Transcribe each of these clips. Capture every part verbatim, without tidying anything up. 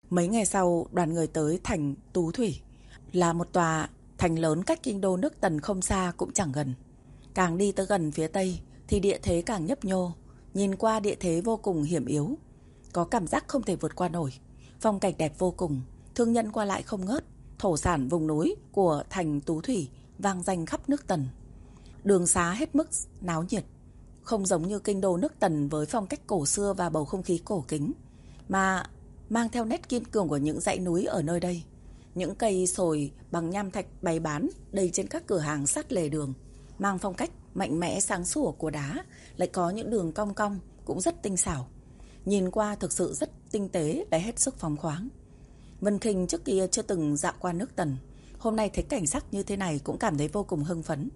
Mấy ngày sau, đoàn người tới thành Tú Thủy, là một tòa thành lớn cách kinh đô nước Tần không xa cũng chẳng gần. Càng đi tới gần phía tây thì địa thế càng nhấp nhô, nhìn qua địa thế vô cùng hiểm yếu, có cảm giác không thể vượt qua nổi. Phong cảnh đẹp vô cùng, thương nhân qua lại không ngớt, thổ sản vùng núi của thành Tú Thủy vang danh khắp nước Tần. Đường xá hết mức náo nhiệt, không giống như kinh đô nước Tần với phong cách cổ xưa và bầu không khí cổ kính, mà mang theo nét kiên cường của những dãy núi ở nơi đây. Những cây sồi bằng nham thạch bày bán đầy trên các cửa hàng sát lề đường, mang phong cách mạnh mẽ sáng sủa của đá, lại có những đường cong cong cũng rất tinh xảo. Nhìn qua thực sự rất tinh tế, lại hết sức phóng khoáng. Vân Khinh trước kia chưa từng dạo qua nước Tần, hôm nay thấy cảnh sắc như thế này cũng cảm thấy vô cùng hưng phấn.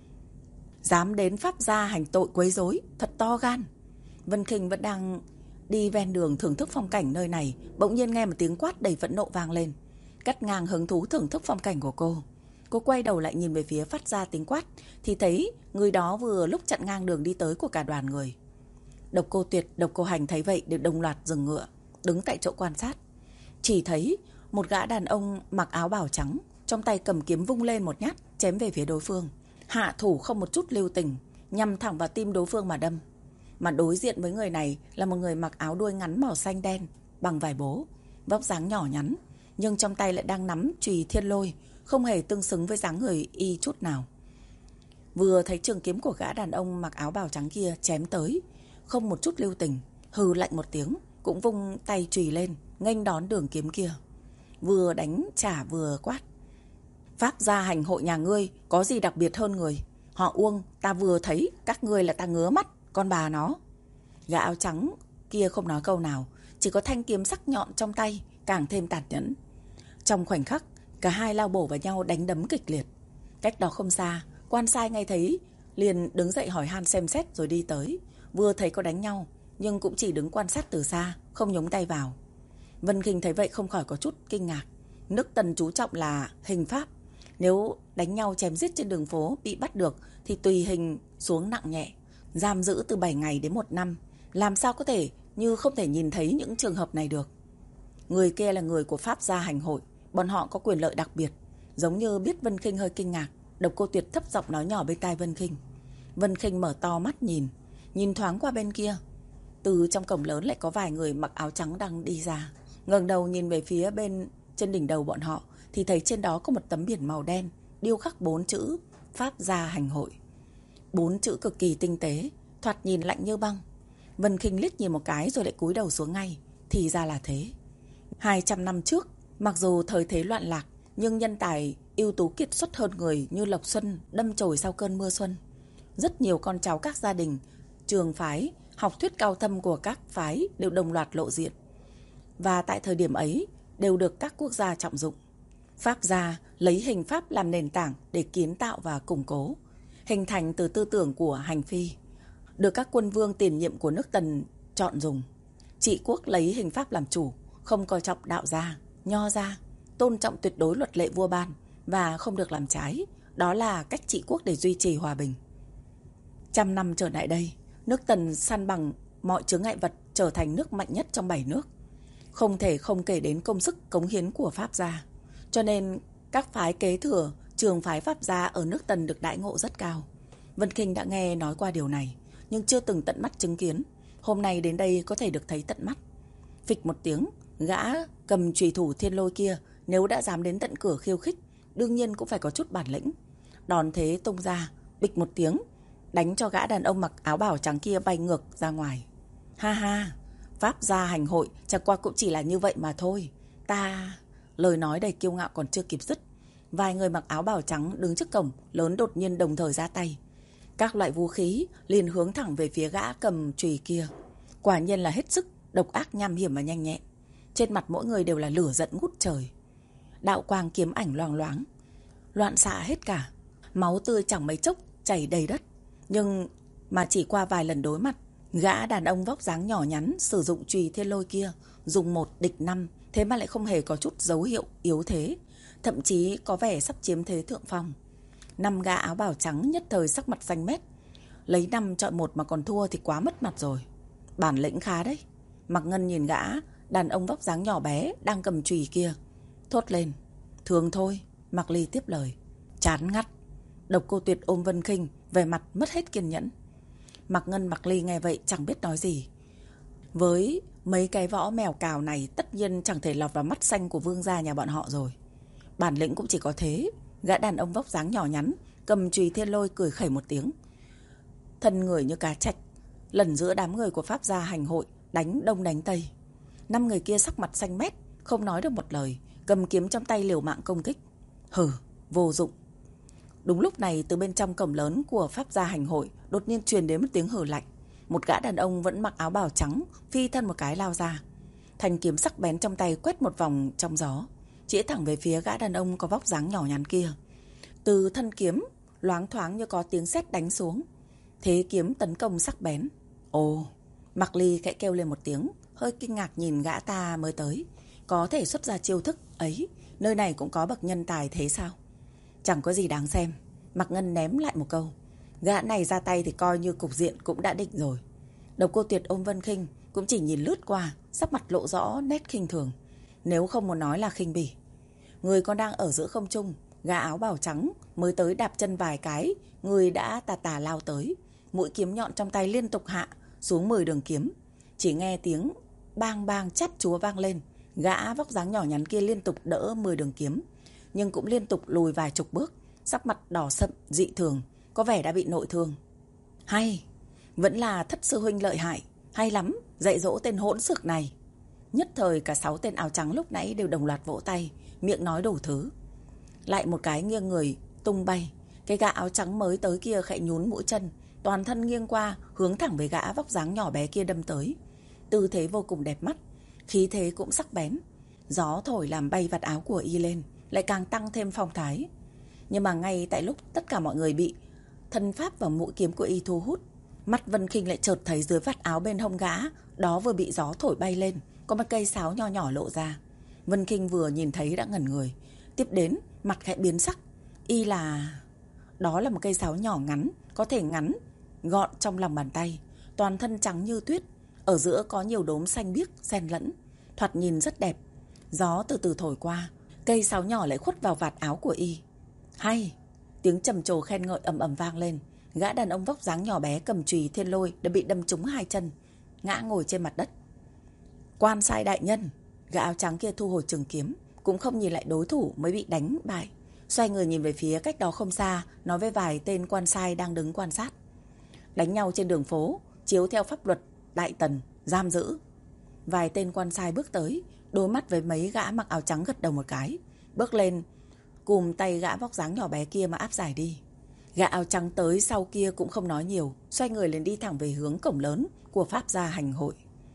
Dám đến Pháp gia hành tội quấy rối, thật to gan. Vân Khinh vẫn đang đi ven đường thưởng thức phong cảnh nơi này, bỗng nhiên nghe một tiếng quát đầy phẫn nộ vang lên, cắt ngang hứng thú thưởng thức phong cảnh của cô. Cô quay đầu lại nhìn về phía phát ra tiếng quát, thì thấy người đó vừa lúc chặn ngang đường đi tới của cả đoàn người. Độc Cô Tuyệt, Độc Cô Hành thấy vậy đều đồng loạt dừng ngựa, đứng tại chỗ quan sát. Chỉ thấy một gã đàn ông mặc áo bào trắng, trong tay cầm kiếm vung lên một nhát, chém về phía đối phương. Hạ thủ không một chút lưu tình, nhằm thẳng vào tim đối phương mà đâm. Mà đối diện với người này là một người mặc áo đuôi ngắn màu xanh đen bằng vải bố, vóc dáng nhỏ nhắn, nhưng trong tay lại đang nắm chùy thiên lôi, không hề tương xứng với dáng người y chút nào. Vừa thấy trường kiếm của gã đàn ông mặc áo bào trắng kia chém tới, không một chút lưu tình, hừ lạnh một tiếng, cũng vung tay chùy lên, nghênh đón đường kiếm kia. Vừa đánh trả vừa quát: Pháp gia hành hội nhà ngươi có gì đặc biệt hơn người? Họ Uông, ta vừa thấy các ngươi là ta ngứa mắt, con bà nó. Gã áo trắng kia không nói câu nào, chỉ có thanh kiếm sắc nhọn trong tay càng thêm tàn nhẫn. Trong khoảnh khắc, cả hai lao bổ vào nhau đánh đấm kịch liệt. Cách đó không xa, quan sai ngay thấy liền đứng dậy hỏi han xem xét rồi đi tới. Vừa thấy có đánh nhau, nhưng cũng chỉ đứng quan sát từ xa, không nhúng tay vào. Vân Khinh thấy vậy không khỏi có chút kinh ngạc. Nước Tần chú trọng là hình pháp, nếu đánh nhau chém giết trên đường phố bị bắt được thì tùy hình xuống nặng nhẹ, giam giữ từ bảy ngày đến một năm. Làm sao có thể như không thể nhìn thấy những trường hợp này được. Người kia là người của Pháp gia hành hội, bọn họ có quyền lợi đặc biệt. Giống như biết Vân Khinh hơi kinh ngạc, Độc Cô Tuyệt thấp giọng nói nhỏ bên tai Vân Khinh. Vân Khinh mở to mắt nhìn, nhìn thoáng qua bên kia. Từ trong cổng lớn lại có vài người mặc áo trắng đang đi ra. Ngẩng đầu nhìn về phía bên trên đỉnh đầu bọn họ thì thấy trên đó có một tấm biển màu đen điêu khắc bốn chữ Pháp gia hành hội. Bốn chữ cực kỳ tinh tế, thoạt nhìn lạnh như băng. Vân Khinh liếc nhìn một cái rồi lại cúi đầu xuống ngay. Thì ra là thế. Hai trăm năm trước, mặc dù thời thế loạn lạc, nhưng nhân tài ưu tú kiệt xuất hơn người như Lộc Xuân đâm chồi sau cơn mưa xuân. Rất nhiều con cháu các gia đình, trường phái, học thuyết cao thâm của các phái đều đồng loạt lộ diện. Và tại thời điểm ấy đều được các quốc gia trọng dụng. Pháp gia lấy hình pháp làm nền tảng để kiến tạo và củng cố, hình thành từ tư tưởng của hành phi, được các quân vương tiền nhiệm của nước Tần chọn dùng. Trị quốc lấy hình pháp làm chủ, không coi trọng đạo gia, nho gia, tôn trọng tuyệt đối luật lệ vua ban và không được làm trái. Đó là cách trị quốc để duy trì hòa bình. Trăm năm trở lại đây, nước Tần san bằng mọi chướng ngại vật, trở thành nước mạnh nhất trong bảy nước. Không thể không kể đến công sức cống hiến của Pháp gia. Cho nên các phái kế thừa trường phái Pháp gia ở nước Tần được đãi ngộ rất cao. Vân Khinh đã nghe nói qua điều này, nhưng chưa từng tận mắt chứng kiến. Hôm nay đến đây có thể được thấy tận mắt. Phịch một tiếng, gã cầm chùy thủ thiên lôi kia nếu đã dám đến tận cửa khiêu khích, đương nhiên cũng phải có chút bản lĩnh. Đòn thế tung ra, bịch một tiếng, đánh cho gã đàn ông mặc áo bào trắng kia bay ngược ra ngoài. Ha ha, Pháp gia hành hội chẳng qua cũng chỉ là như vậy mà thôi. Ta... Lời nói đầy kiêu ngạo còn chưa kịp dứt, vài người mặc áo bào trắng đứng trước cổng lớn đột nhiên đồng thời ra tay. Các loại vũ khí liền hướng thẳng về phía gã cầm chùy kia. Quả nhiên là hết sức độc ác, nham hiểm và nhanh nhẹn. Trên mặt mỗi người đều là lửa giận ngút trời. Đạo quang kiếm ảnh loang loáng, loạn xạ hết cả. Máu tươi chẳng mấy chốc chảy đầy đất. Nhưng mà chỉ qua vài lần đối mặt, gã đàn ông vóc dáng nhỏ nhắn sử dụng chùy thiên lôi kia dùng một địch năm, thế mà lại không hề có chút dấu hiệu yếu thế, thậm chí có vẻ sắp chiếm thế thượng phong. Năm gã áo bào trắng nhất thời sắc mặt xanh mét. Lấy năm chọi một mà còn thua thì quá mất mặt rồi. Bản lĩnh khá đấy. Mạc Ngân nhìn gã đàn ông vóc dáng nhỏ bé đang cầm chùy kia thốt lên. Thường thôi, Mạc Ly tiếp lời. Chán ngắt. Độc Cô Tuyệt ôm Vân Khinh, về mặt mất hết kiên nhẫn. Mạc Ngân Mạc Ly nghe vậy chẳng biết nói gì. Với mấy cái võ mèo cào này tất nhiên chẳng thể lọt vào mắt xanh của vương gia nhà bọn họ rồi. Bản lĩnh cũng chỉ có thế. Gã đàn ông vóc dáng nhỏ nhắn cầm chùy thiên lôi cười khẩy một tiếng, thân người như cá trạch, lần giữa đám người của Pháp gia hành hội, đánh đông đánh tây. Năm người kia sắc mặt xanh mét, không nói được một lời, cầm kiếm trong tay liều mạng công kích. Hừ, vô dụng. Đúng lúc này, từ bên trong cổng lớn của Pháp gia hành hội đột nhiên truyền đến một tiếng hừ lạnh. Một gã đàn ông vẫn mặc áo bào trắng phi thân một cái lao ra, thanh kiếm sắc bén trong tay quét một vòng trong gió, chĩa thẳng về phía gã đàn ông có vóc dáng nhỏ nhắn kia. Từ thân kiếm loáng thoáng như có tiếng sét đánh xuống, thế kiếm tấn công sắc bén. Ồ, Mạc Ly khẽ kêu lên một tiếng, hơi kinh ngạc nhìn gã ta mới tới, có thể xuất ra chiêu thức ấy, nơi này cũng có bậc nhân tài thế sao? Chẳng có gì đáng xem. Mạc Ngân ném lại một câu. Gã này ra tay thì coi như cục diện cũng đã định rồi. Độc Cô Tuyệt ôm Vân Khinh cũng chỉ nhìn lướt qua, sắc mặt lộ rõ nét khinh thường, nếu không muốn nói là khinh bỉ. Người còn đang ở giữa không trung, gã áo bào trắng mới tới đạp chân vài cái, người đã tà tà lao tới, mũi kiếm nhọn trong tay liên tục hạ xuống mười đường kiếm. Chỉ nghe tiếng bang bang chát chúa vang lên, gã vóc dáng nhỏ nhắn kia liên tục đỡ mười đường kiếm, nhưng cũng liên tục lùi vài chục bước, sắc mặt đỏ sậm dị thường, có vẻ đã bị nội thương. Hay, vẫn là Thất sư huynh lợi hại, hay lắm, dạy dỗ tên hỗn xược này. Nhất thời cả sáu tên áo trắng lúc nãy đều đồng loạt vỗ tay, miệng nói đủ thứ. Lại một cái nghiêng người tung bay, cái gã áo trắng mới tới kia khẽ nhún mũi chân, toàn thân nghiêng qua hướng thẳng về gã vóc dáng nhỏ bé kia đâm tới. Tư thế vô cùng đẹp mắt, khí thế cũng sắc bén. Gió thổi làm bay vạt áo của y lên, lại càng tăng thêm phong thái. Nhưng mà ngay tại lúc tất cả mọi người bị thân pháp và mũi kiếm của y thu hút, mắt Vân Khinh lại chợt thấy dưới vạt áo bên hông gã đó vừa bị gió thổi bay lên, có một cây sáo nho nhỏ lộ ra. Vân Khinh vừa nhìn thấy đã ngẩn người, tiếp đến mặt khẽ biến sắc. Y là... đó là một cây sáo nhỏ ngắn, có thể ngắn gọn trong lòng bàn tay, toàn thân trắng như tuyết, ở giữa có nhiều đốm xanh biếc xen lẫn, thoạt nhìn rất đẹp. Gió từ từ thổi qua, cây sáo nhỏ lại khuất vào vạt áo của y. Hay! Tiếng trầm trồ khen ngợi ầm ầm vang lên. Gã đàn ông vóc dáng nhỏ bé cầm chùy thiên lôi đã bị đâm trúng hai chân, ngã ngồi trên mặt đất. Quan sai đại nhân! Gã áo trắng kia thu hồi trường kiếm, cũng không nhìn lại đối thủ mới bị đánh bại, xoay người nhìn về phía cách đó không xa, nói với vài tên quan sai đang đứng quan sát. Đánh nhau trên đường phố, chiếu theo pháp luật đại tần, giam giữ. Vài tên quan sai bước tới, đối mắt với mấy gã mặc áo trắng gật đầu một cái, bước lên cùm tay gã vóc dáng nhỏ bé kia mà áp giải đi. Gã áo trắng tới sau kia cũng không nói nhiều, xoay người lên đi thẳng về hướng cổng lớn của Pháp gia hành hội.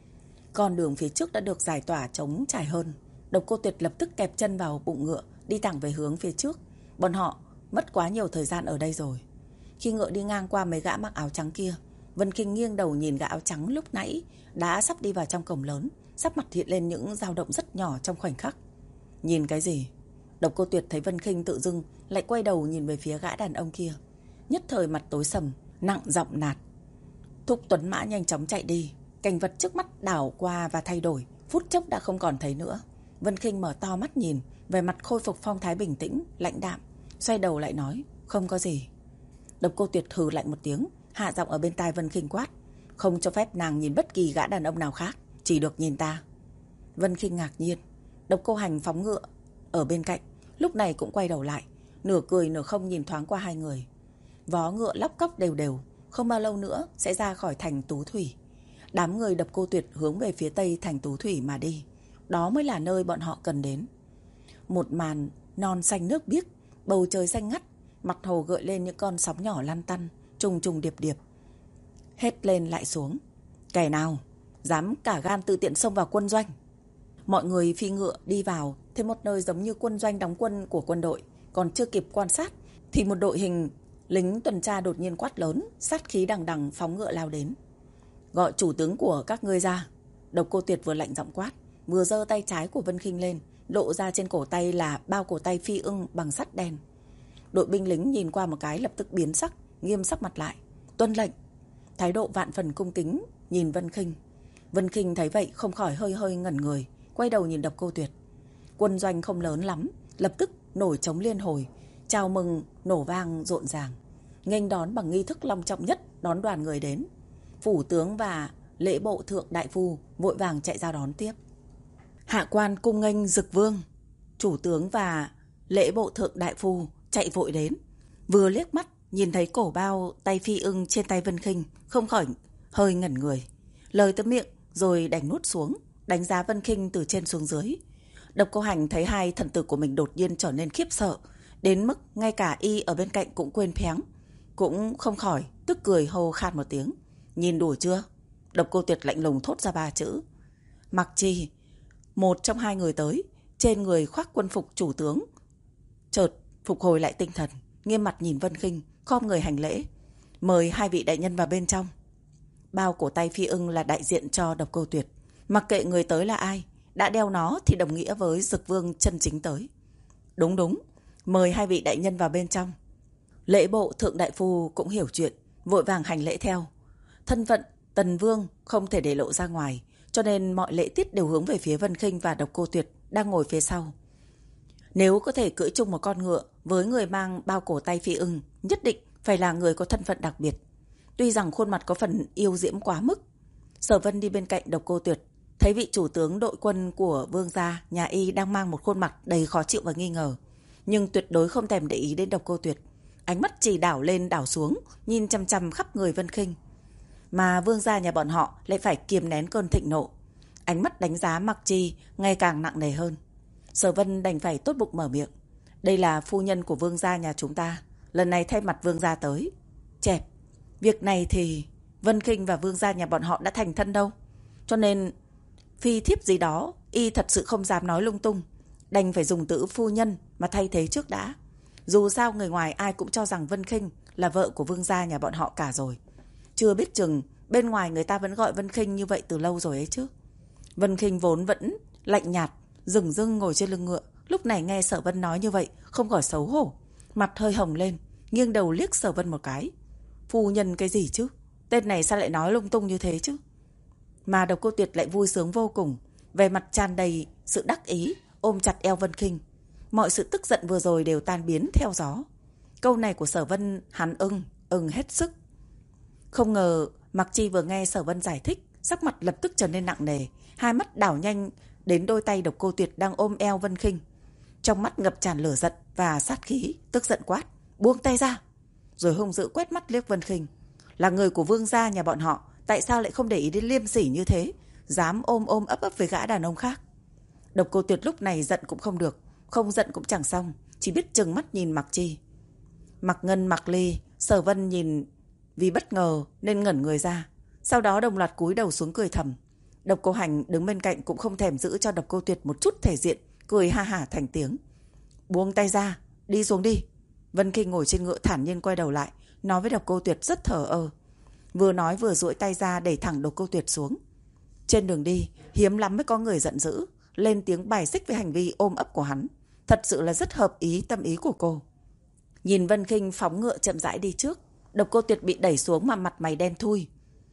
Con đường phía trước đã được giải tỏa trống trải hơn. Độc Cô Tuyệt lập tức kẹp chân vào bụng ngựa, đi thẳng về hướng phía trước. Bọn họ mất quá nhiều thời gian ở đây rồi. Khi ngựa đi ngang qua mấy gã mặc áo trắng kia, Vân Khinh nghiêng đầu nhìn gã áo trắng lúc nãy đã sắp đi vào trong cổng lớn, sắc mặt hiện lên những dao động rất nhỏ trong khoảnh khắc. Nhìn cái gì? Độc Cô Tuyệt thấy Vân Khinh tự dưng lại quay đầu nhìn về phía gã đàn ông kia, nhất thời mặt tối sầm, nặng giọng nạt. Thúc tuấn mã nhanh chóng chạy đi. Cảnh vật trước mắt đảo qua và thay đổi, phút chốc đã không còn thấy nữa. Vân Khinh mở to mắt nhìn, về mặt khôi phục phong thái bình tĩnh, lãnh đạm, xoay đầu lại nói, không có gì. Độc Cô Tuyệt hừ lạnh một tiếng, hạ giọng ở bên tai Vân Khinh quát, không cho phép nàng nhìn bất kỳ gã đàn ông nào khác, chỉ được nhìn ta. Vân Khinh ngạc nhiên. Độc Cô Hành phóng ngựa ở bên cạnh, lúc này cũng quay đầu lại, nửa cười nửa không nhìn thoáng qua hai người. Vó ngựa lóc cóc đều đều, không bao lâu nữa sẽ ra khỏi thành Tú Thủy. Đám người Độc Cô Tuyệt hướng về phía tây thành Tú Thủy mà đi. Đó mới là nơi bọn họ cần đến. Một màn non xanh nước biếc, bầu trời xanh ngắt, mặt hồ gợi lên những con sóng nhỏ lăn tăn, trùng trùng điệp điệp. Hét lên lại xuống. Kẻ nào dám cả gan tự tiện xông vào quân doanh? Mọi người phi ngựa đi vào thêm một nơi giống như quân doanh đóng quân của quân đội. Còn chưa kịp quan sát thì một đội hình lính tuần tra đột nhiên quát lớn, sát khí đằng đằng phóng ngựa lao đến. Gọi chủ tướng của các ngươi ra. Độc Cô Tuyệt vừa lạnh giọng quát, vừa giơ tay trái của Vân Khinh lên, lộ ra trên cổ tay là bao cổ tay phi ưng bằng sắt đen. Đội binh lính nhìn qua một cái lập tức biến sắc, nghiêm sắc mặt lại. Tuân lệnh. Thái độ vạn phần cung kính nhìn Vân Khinh. Vân Khinh thấy vậy không khỏi hơi hơi ngẩn người, quay đầu nhìn Độc Cô Tuyệt. Quân doanh không lớn lắm, lập tức nổi trống liên hồi, chào mừng nổ vang rộn ràng, nghênh đón bằng nghi thức long trọng nhất đón đoàn người đến. Phủ tướng và lễ bộ thượng đại phu vội vàng chạy ra đón tiếp. Hạ quan cung nghênh Dực Vương. Chủ tướng và lễ bộ thượng đại phu chạy vội đến, vừa liếc mắt nhìn thấy cổ bao tay phi ưng trên tay Vân Khinh, không khỏi hơi ngẩn người, lời tới miệng rồi đành nuốt xuống, đánh giá Vân Khinh từ trên xuống dưới. Độc Cô Hành thấy hai thần tử của mình đột nhiên trở nên khiếp sợ, đến mức ngay cả y ở bên cạnh cũng quên péng, cũng không khỏi tức cười hô khan một tiếng. Nhìn đủ chưa? Độc Cô Tuyệt lạnh lùng thốt ra ba chữ. Mặc Chi, một trong hai người tới, trên người khoác quân phục chủ tướng, chợt phục hồi lại tinh thần, nghiêm mặt nhìn Vân Khinh, khom người hành lễ. Mời hai vị đại nhân vào bên trong. Bao cổ tay phi ưng là đại diện cho Độc Cô Tuyệt, mặc kệ người tới là ai, đã đeo nó thì đồng nghĩa với Dực Vương chân chính tới. Đúng đúng, mời hai vị đại nhân vào bên trong. Lễ bộ thượng đại phu cũng hiểu chuyện, vội vàng hành lễ theo. Thân phận Tần Vương không thể để lộ ra ngoài, cho nên mọi lễ tiết đều hướng về phía Vân Khinh và Độc Cô Tuyệt đang ngồi phía sau. Nếu có thể cưỡi chung một con ngựa với người mang bao cổ tay phi ưng, nhất định phải là người có thân phận đặc biệt. Tuy rằng khuôn mặt có phần yêu diễm quá mức. Sở Vân đi bên cạnh Độc Cô Tuyệt, thấy vị chủ tướng đội quân của vương gia nhà y đang mang một khuôn mặt đầy khó chịu và nghi ngờ, nhưng tuyệt đối không thèm để ý đến Độc Cô Tuyệt. Ánh mắt chỉ đảo lên đảo xuống, nhìn chăm chăm khắp người Vân Khinh. Mà vương gia nhà bọn họ lại phải kiềm nén cơn thịnh nộ, ánh mắt đánh giá Mặc Chi ngày càng nặng nề hơn. Sở Vân đành phải tốt bụng mở miệng. Đây là phu nhân của vương gia nhà chúng ta, lần này thay mặt vương gia tới. Chẹp, việc này thì Vân Khinh và vương gia nhà bọn họ đã thành thân đâu, cho nên phi thiếp gì đó y thật sự không dám nói lung tung, đành phải dùng từ phu nhân mà thay thế trước đã. Dù sao người ngoài ai cũng cho rằng Vân Khinh là vợ của vương gia nhà bọn họ cả rồi. Chưa biết chừng bên ngoài người ta vẫn gọi Vân Khinh như vậy từ lâu rồi ấy chứ. Vân Khinh vốn vẫn lạnh nhạt, dửng dưng ngồi trên lưng ngựa, lúc này nghe Sở Vân nói như vậy không khỏi xấu hổ, mặt hơi hồng lên, nghiêng đầu liếc Sở Vân một cái. Phu nhân cái gì chứ? Tên này sao lại nói lung tung như thế chứ? Mà Độc Cô Tuyệt lại vui sướng vô cùng, vẻ mặt tràn đầy sự đắc ý, ôm chặt eo Vân Khinh. Mọi sự tức giận vừa rồi đều tan biến theo gió. Câu này của Sở Vân hắn ưng, ưng hết sức. Không ngờ Mặc Chi vừa nghe Sở Vân giải thích, sắc mặt lập tức trở nên nặng nề, hai mắt đảo nhanh đến đôi tay Độc Cô Tuyệt đang ôm eo Vân Khinh. Trong mắt ngập tràn lửa giận và sát khí, tức giận quát, buông tay ra. Rồi hung dữ quét mắt liếc Vân Khinh. Là người của vương gia nhà bọn họ, tại sao lại không để ý đến liêm sỉ như thế, dám ôm ôm ấp ấp với gã đàn ông khác. Độc Cô Tuyệt lúc này giận cũng không được, không giận cũng chẳng xong, chỉ biết trừng mắt nhìn Mặc Chi. Mặc Ngân, Mặc Ly, Sở Vân nhìn vì bất ngờ nên ngẩn người ra, sau đó đồng loạt cúi đầu xuống cười thầm. Độc Cô Hành đứng bên cạnh cũng không thèm giữ cho Độc Cô Tuyệt một chút thể diện, cười ha hả thành tiếng. Buông tay ra, đi xuống đi. Vân Khinh ngồi trên ngựa thản nhiên quay đầu lại, nói với Độc Cô Tuyệt rất thờ ơ. Vừa nói vừa duỗi tay ra đẩy thẳng Độc Cô Tuyệt xuống. Trên đường đi, hiếm lắm mới có người giận dữ, lên tiếng bài xích với hành vi ôm ấp của hắn. Thật sự là rất hợp ý tâm ý của cô. Nhìn Vân Khinh phóng ngựa chậm rãi đi trước, Độc Cô Tuyệt bị đẩy xuống mà mặt mày đen thui.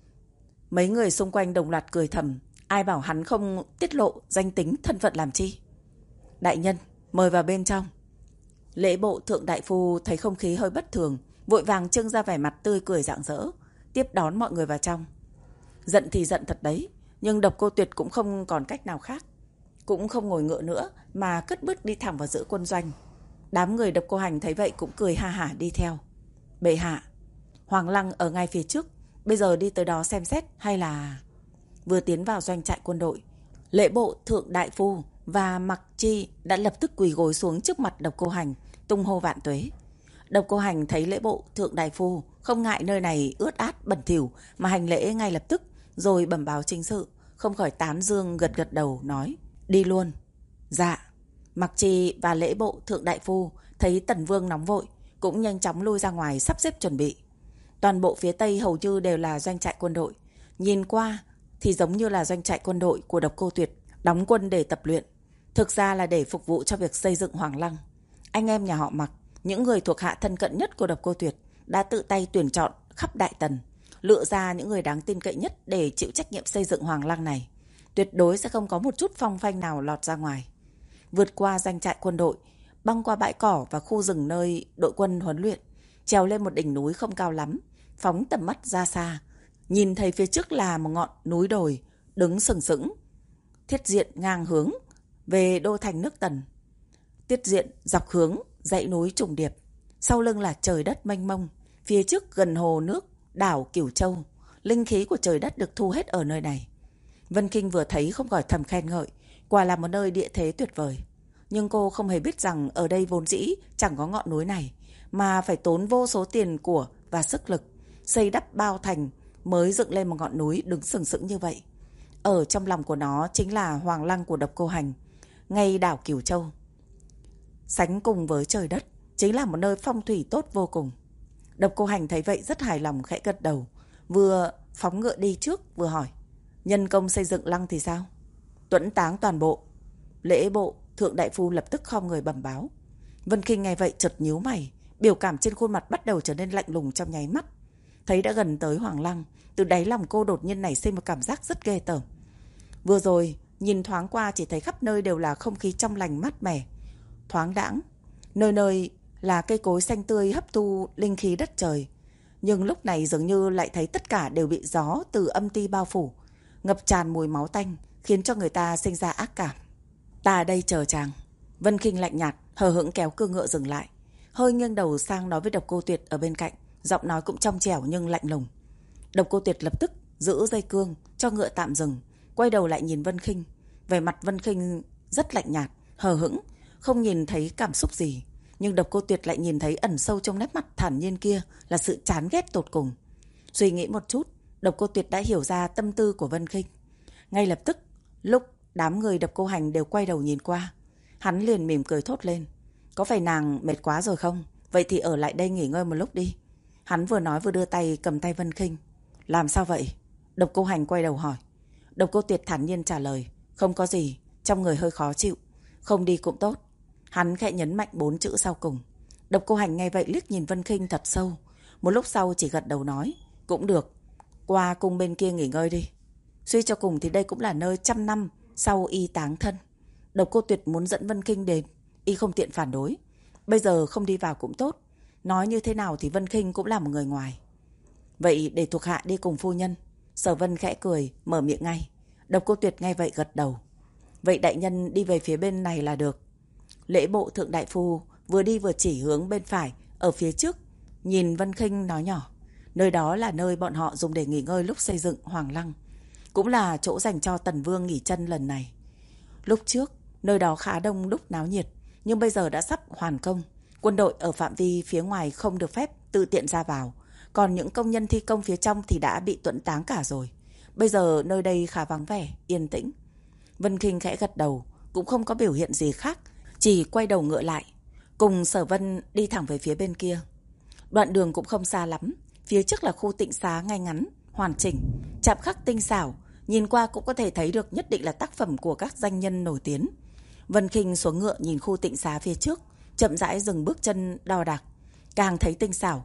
Mấy người xung quanh đồng loạt cười thầm, ai bảo hắn không tiết lộ danh tính thân phận làm chi. Đại nhân, mời vào bên trong. Lễ bộ thượng đại phu thấy không khí hơi bất thường, vội vàng trưng ra vẻ mặt tươi cười rạng rỡ, tiếp đón mọi người vào trong. Giận thì giận thật đấy, nhưng Độc Cô Tuyệt cũng không còn cách nào khác, cũng không ngồi ngựa nữa mà cất bước đi thẳng vào giữa quân doanh. Đám người Độc Cô Hành thấy vậy cũng cười ha hả đi theo. Bệ hạ, Hoàng Lăng ở ngay phía trước, bây giờ đi tới đó xem xét hay là... Vừa tiến vào doanh trại quân đội, lễ bộ thượng đại phu và Mặc Chi đã lập tức quỳ gối xuống trước mặt Độc Cô Hành, tung hô vạn tuế. Độc Cô Hành thấy lễ bộ thượng đại phu không ngại nơi này ướt át bẩn thỉu mà hành lễ ngay lập tức, rồi bẩm báo chính sự, không khỏi tán dương gật gật đầu nói, đi luôn. Dạ. Mặc Chi và lễ bộ thượng đại phu thấy Tần Vương nóng vội, cũng nhanh chóng lui ra ngoài sắp xếp chuẩn bị. Toàn bộ phía tây hầu như đều là doanh trại quân đội, nhìn qua thì giống như là doanh trại quân đội của Độc Cô Tuyệt đóng quân để tập luyện, thực ra là để phục vụ cho việc xây dựng Hoàng Lăng. Anh em nhà họ Mặc, những người thuộc hạ thân cận nhất của Độc Cô Tuyệt, đã tự tay tuyển chọn khắp Đại Tần, lựa ra những người đáng tin cậy nhất để chịu trách nhiệm xây dựng Hoàng Lăng này. Tuyệt đối sẽ không có một chút phong phanh nào lọt ra ngoài. Vượt qua doanh trại quân đội, băng qua bãi cỏ và khu rừng nơi đội quân huấn luyện, trèo lên một đỉnh núi không cao lắm, phóng tầm mắt ra xa, nhìn thấy phía trước là một ngọn núi đồi đứng sừng sững, thiết diện ngang hướng về đô thành nước Tần. Tiết diện dọc hướng dãy núi trùng điệp, sau lưng là trời đất mênh mông, phía trước gần hồ nước đảo Cửu Châu, linh khí của trời đất được thu hết ở nơi này. Vân Kinh vừa thấy không khỏi thầm khen ngợi, quả là một nơi địa thế tuyệt vời. Nhưng cô không hề biết rằng ở đây vốn dĩ chẳng có ngọn núi này, mà phải tốn vô số tiền của và sức lực, xây đắp bao thành mới dựng lên một ngọn núi đứng sừng sững như vậy. Ở trong lòng của nó chính là Hoàng Lăng của Độc Cô Hành, ngay đảo Cửu Châu. Sánh cùng với trời đất, chính là một nơi phong thủy tốt vô cùng. Độc Cô Hành thấy vậy rất hài lòng, khẽ gật đầu, vừa phóng ngựa đi trước vừa hỏi: nhân công xây dựng lăng thì sao? Tuẫn táng toàn bộ. Lễ bộ thượng đại phu lập tức khom người bẩm báo. Vân Kinh nghe vậy chợt nhíu mày, biểu cảm trên khuôn mặt bắt đầu trở nên lạnh lùng trong nháy mắt. Thấy đã gần tới Hoàng Lăng, từ đáy lòng cô đột nhiên nảy sinh một cảm giác rất ghê tởm. Vừa rồi nhìn thoáng qua chỉ thấy khắp nơi đều là không khí trong lành mát mẻ, thoáng đãng, nơi nơi là cây cối xanh tươi hấp thu linh khí đất trời. Nhưng lúc này dường như lại thấy tất cả đều bị gió từ âm ti bao phủ, ngập tràn mùi máu tanh, khiến cho người ta sinh ra ác cảm. Ta ở đây chờ chàng. Vân Kinh lạnh nhạt, hờ hững kéo cương ngựa dừng lại, hơi nghiêng đầu sang nói với Độc Cô Tuyệt ở bên cạnh, giọng nói cũng trong trẻo nhưng lạnh lùng. Độc Cô Tuyệt lập tức giữ dây cương cho ngựa tạm dừng, quay đầu lại nhìn Vân Kinh. Vẻ mặt Vân Kinh rất lạnh nhạt, hờ hững, không nhìn thấy cảm xúc gì, nhưng Độc Cô Tuyệt lại nhìn thấy ẩn sâu trong nét mặt thản nhiên kia là sự chán ghét tột cùng. Suy nghĩ một chút, Độc Cô Tuyệt đã hiểu ra tâm tư của Vân Kinh. Ngay lập tức, lúc đám người Độc Cô Hành đều quay đầu nhìn qua, hắn liền mỉm cười thốt lên: có phải nàng mệt quá rồi không? Vậy thì ở lại đây nghỉ ngơi một lúc đi. Hắn vừa nói vừa đưa tay cầm tay Vân Kinh. Làm sao vậy? Độc Cô Hành quay đầu hỏi. Độc Cô Tuyệt thản nhiên trả lời: không có gì, trong người hơi khó chịu, không đi cũng tốt. Hắn khẽ nhấn mạnh bốn chữ sau cùng. Độc Cô Hành nghe vậy liếc nhìn Vân Kinh thật sâu, một lúc sau chỉ gật đầu nói: cũng được, qua cung bên kia nghỉ ngơi đi. Suy cho cùng thì đây cũng là nơi trăm năm sau y táng thân. Độc Cô Tuyệt muốn dẫn Vân Kinh đến, y không tiện phản đối. Bây giờ không đi vào cũng tốt, nói như thế nào thì Vân Kinh cũng là một người ngoài. Vậy để thuộc hạ đi cùng phu nhân. Sở Vân khẽ cười, mở miệng ngay. Độc Cô Tuyệt nghe vậy gật đầu. Vậy đại nhân đi về phía bên này là được. Lễ bộ thượng đại phu vừa đi vừa chỉ hướng bên phải ở phía trước, nhìn Vân Kinh nói nhỏ: nơi đó là nơi bọn họ dùng để nghỉ ngơi lúc xây dựng Hoàng Lăng, cũng là chỗ dành cho Tần Vương nghỉ chân lần này. Lúc trước nơi đó khá đông đúc náo nhiệt, nhưng bây giờ đã sắp hoàn công. Quân đội ở phạm vi phía ngoài không được phép tự tiện ra vào, còn những công nhân thi công phía trong thì đã bị tuẫn táng cả rồi. Bây giờ nơi đây khá vắng vẻ, yên tĩnh. Vân Kinh khẽ gật đầu, cũng không có biểu hiện gì khác, chỉ quay đầu ngựa lại, cùng Sở Vân đi thẳng về phía bên kia. Đoạn đường cũng không xa lắm, phía trước là khu tịnh xá ngay ngắn, hoàn chỉnh, chạm khắc tinh xảo, nhìn qua cũng có thể thấy được nhất định là tác phẩm của các danh nhân nổi tiếng. Vân Kinh xuống ngựa nhìn khu tịnh xá phía trước, chậm rãi dừng bước chân đo đạc, càng thấy tinh xảo,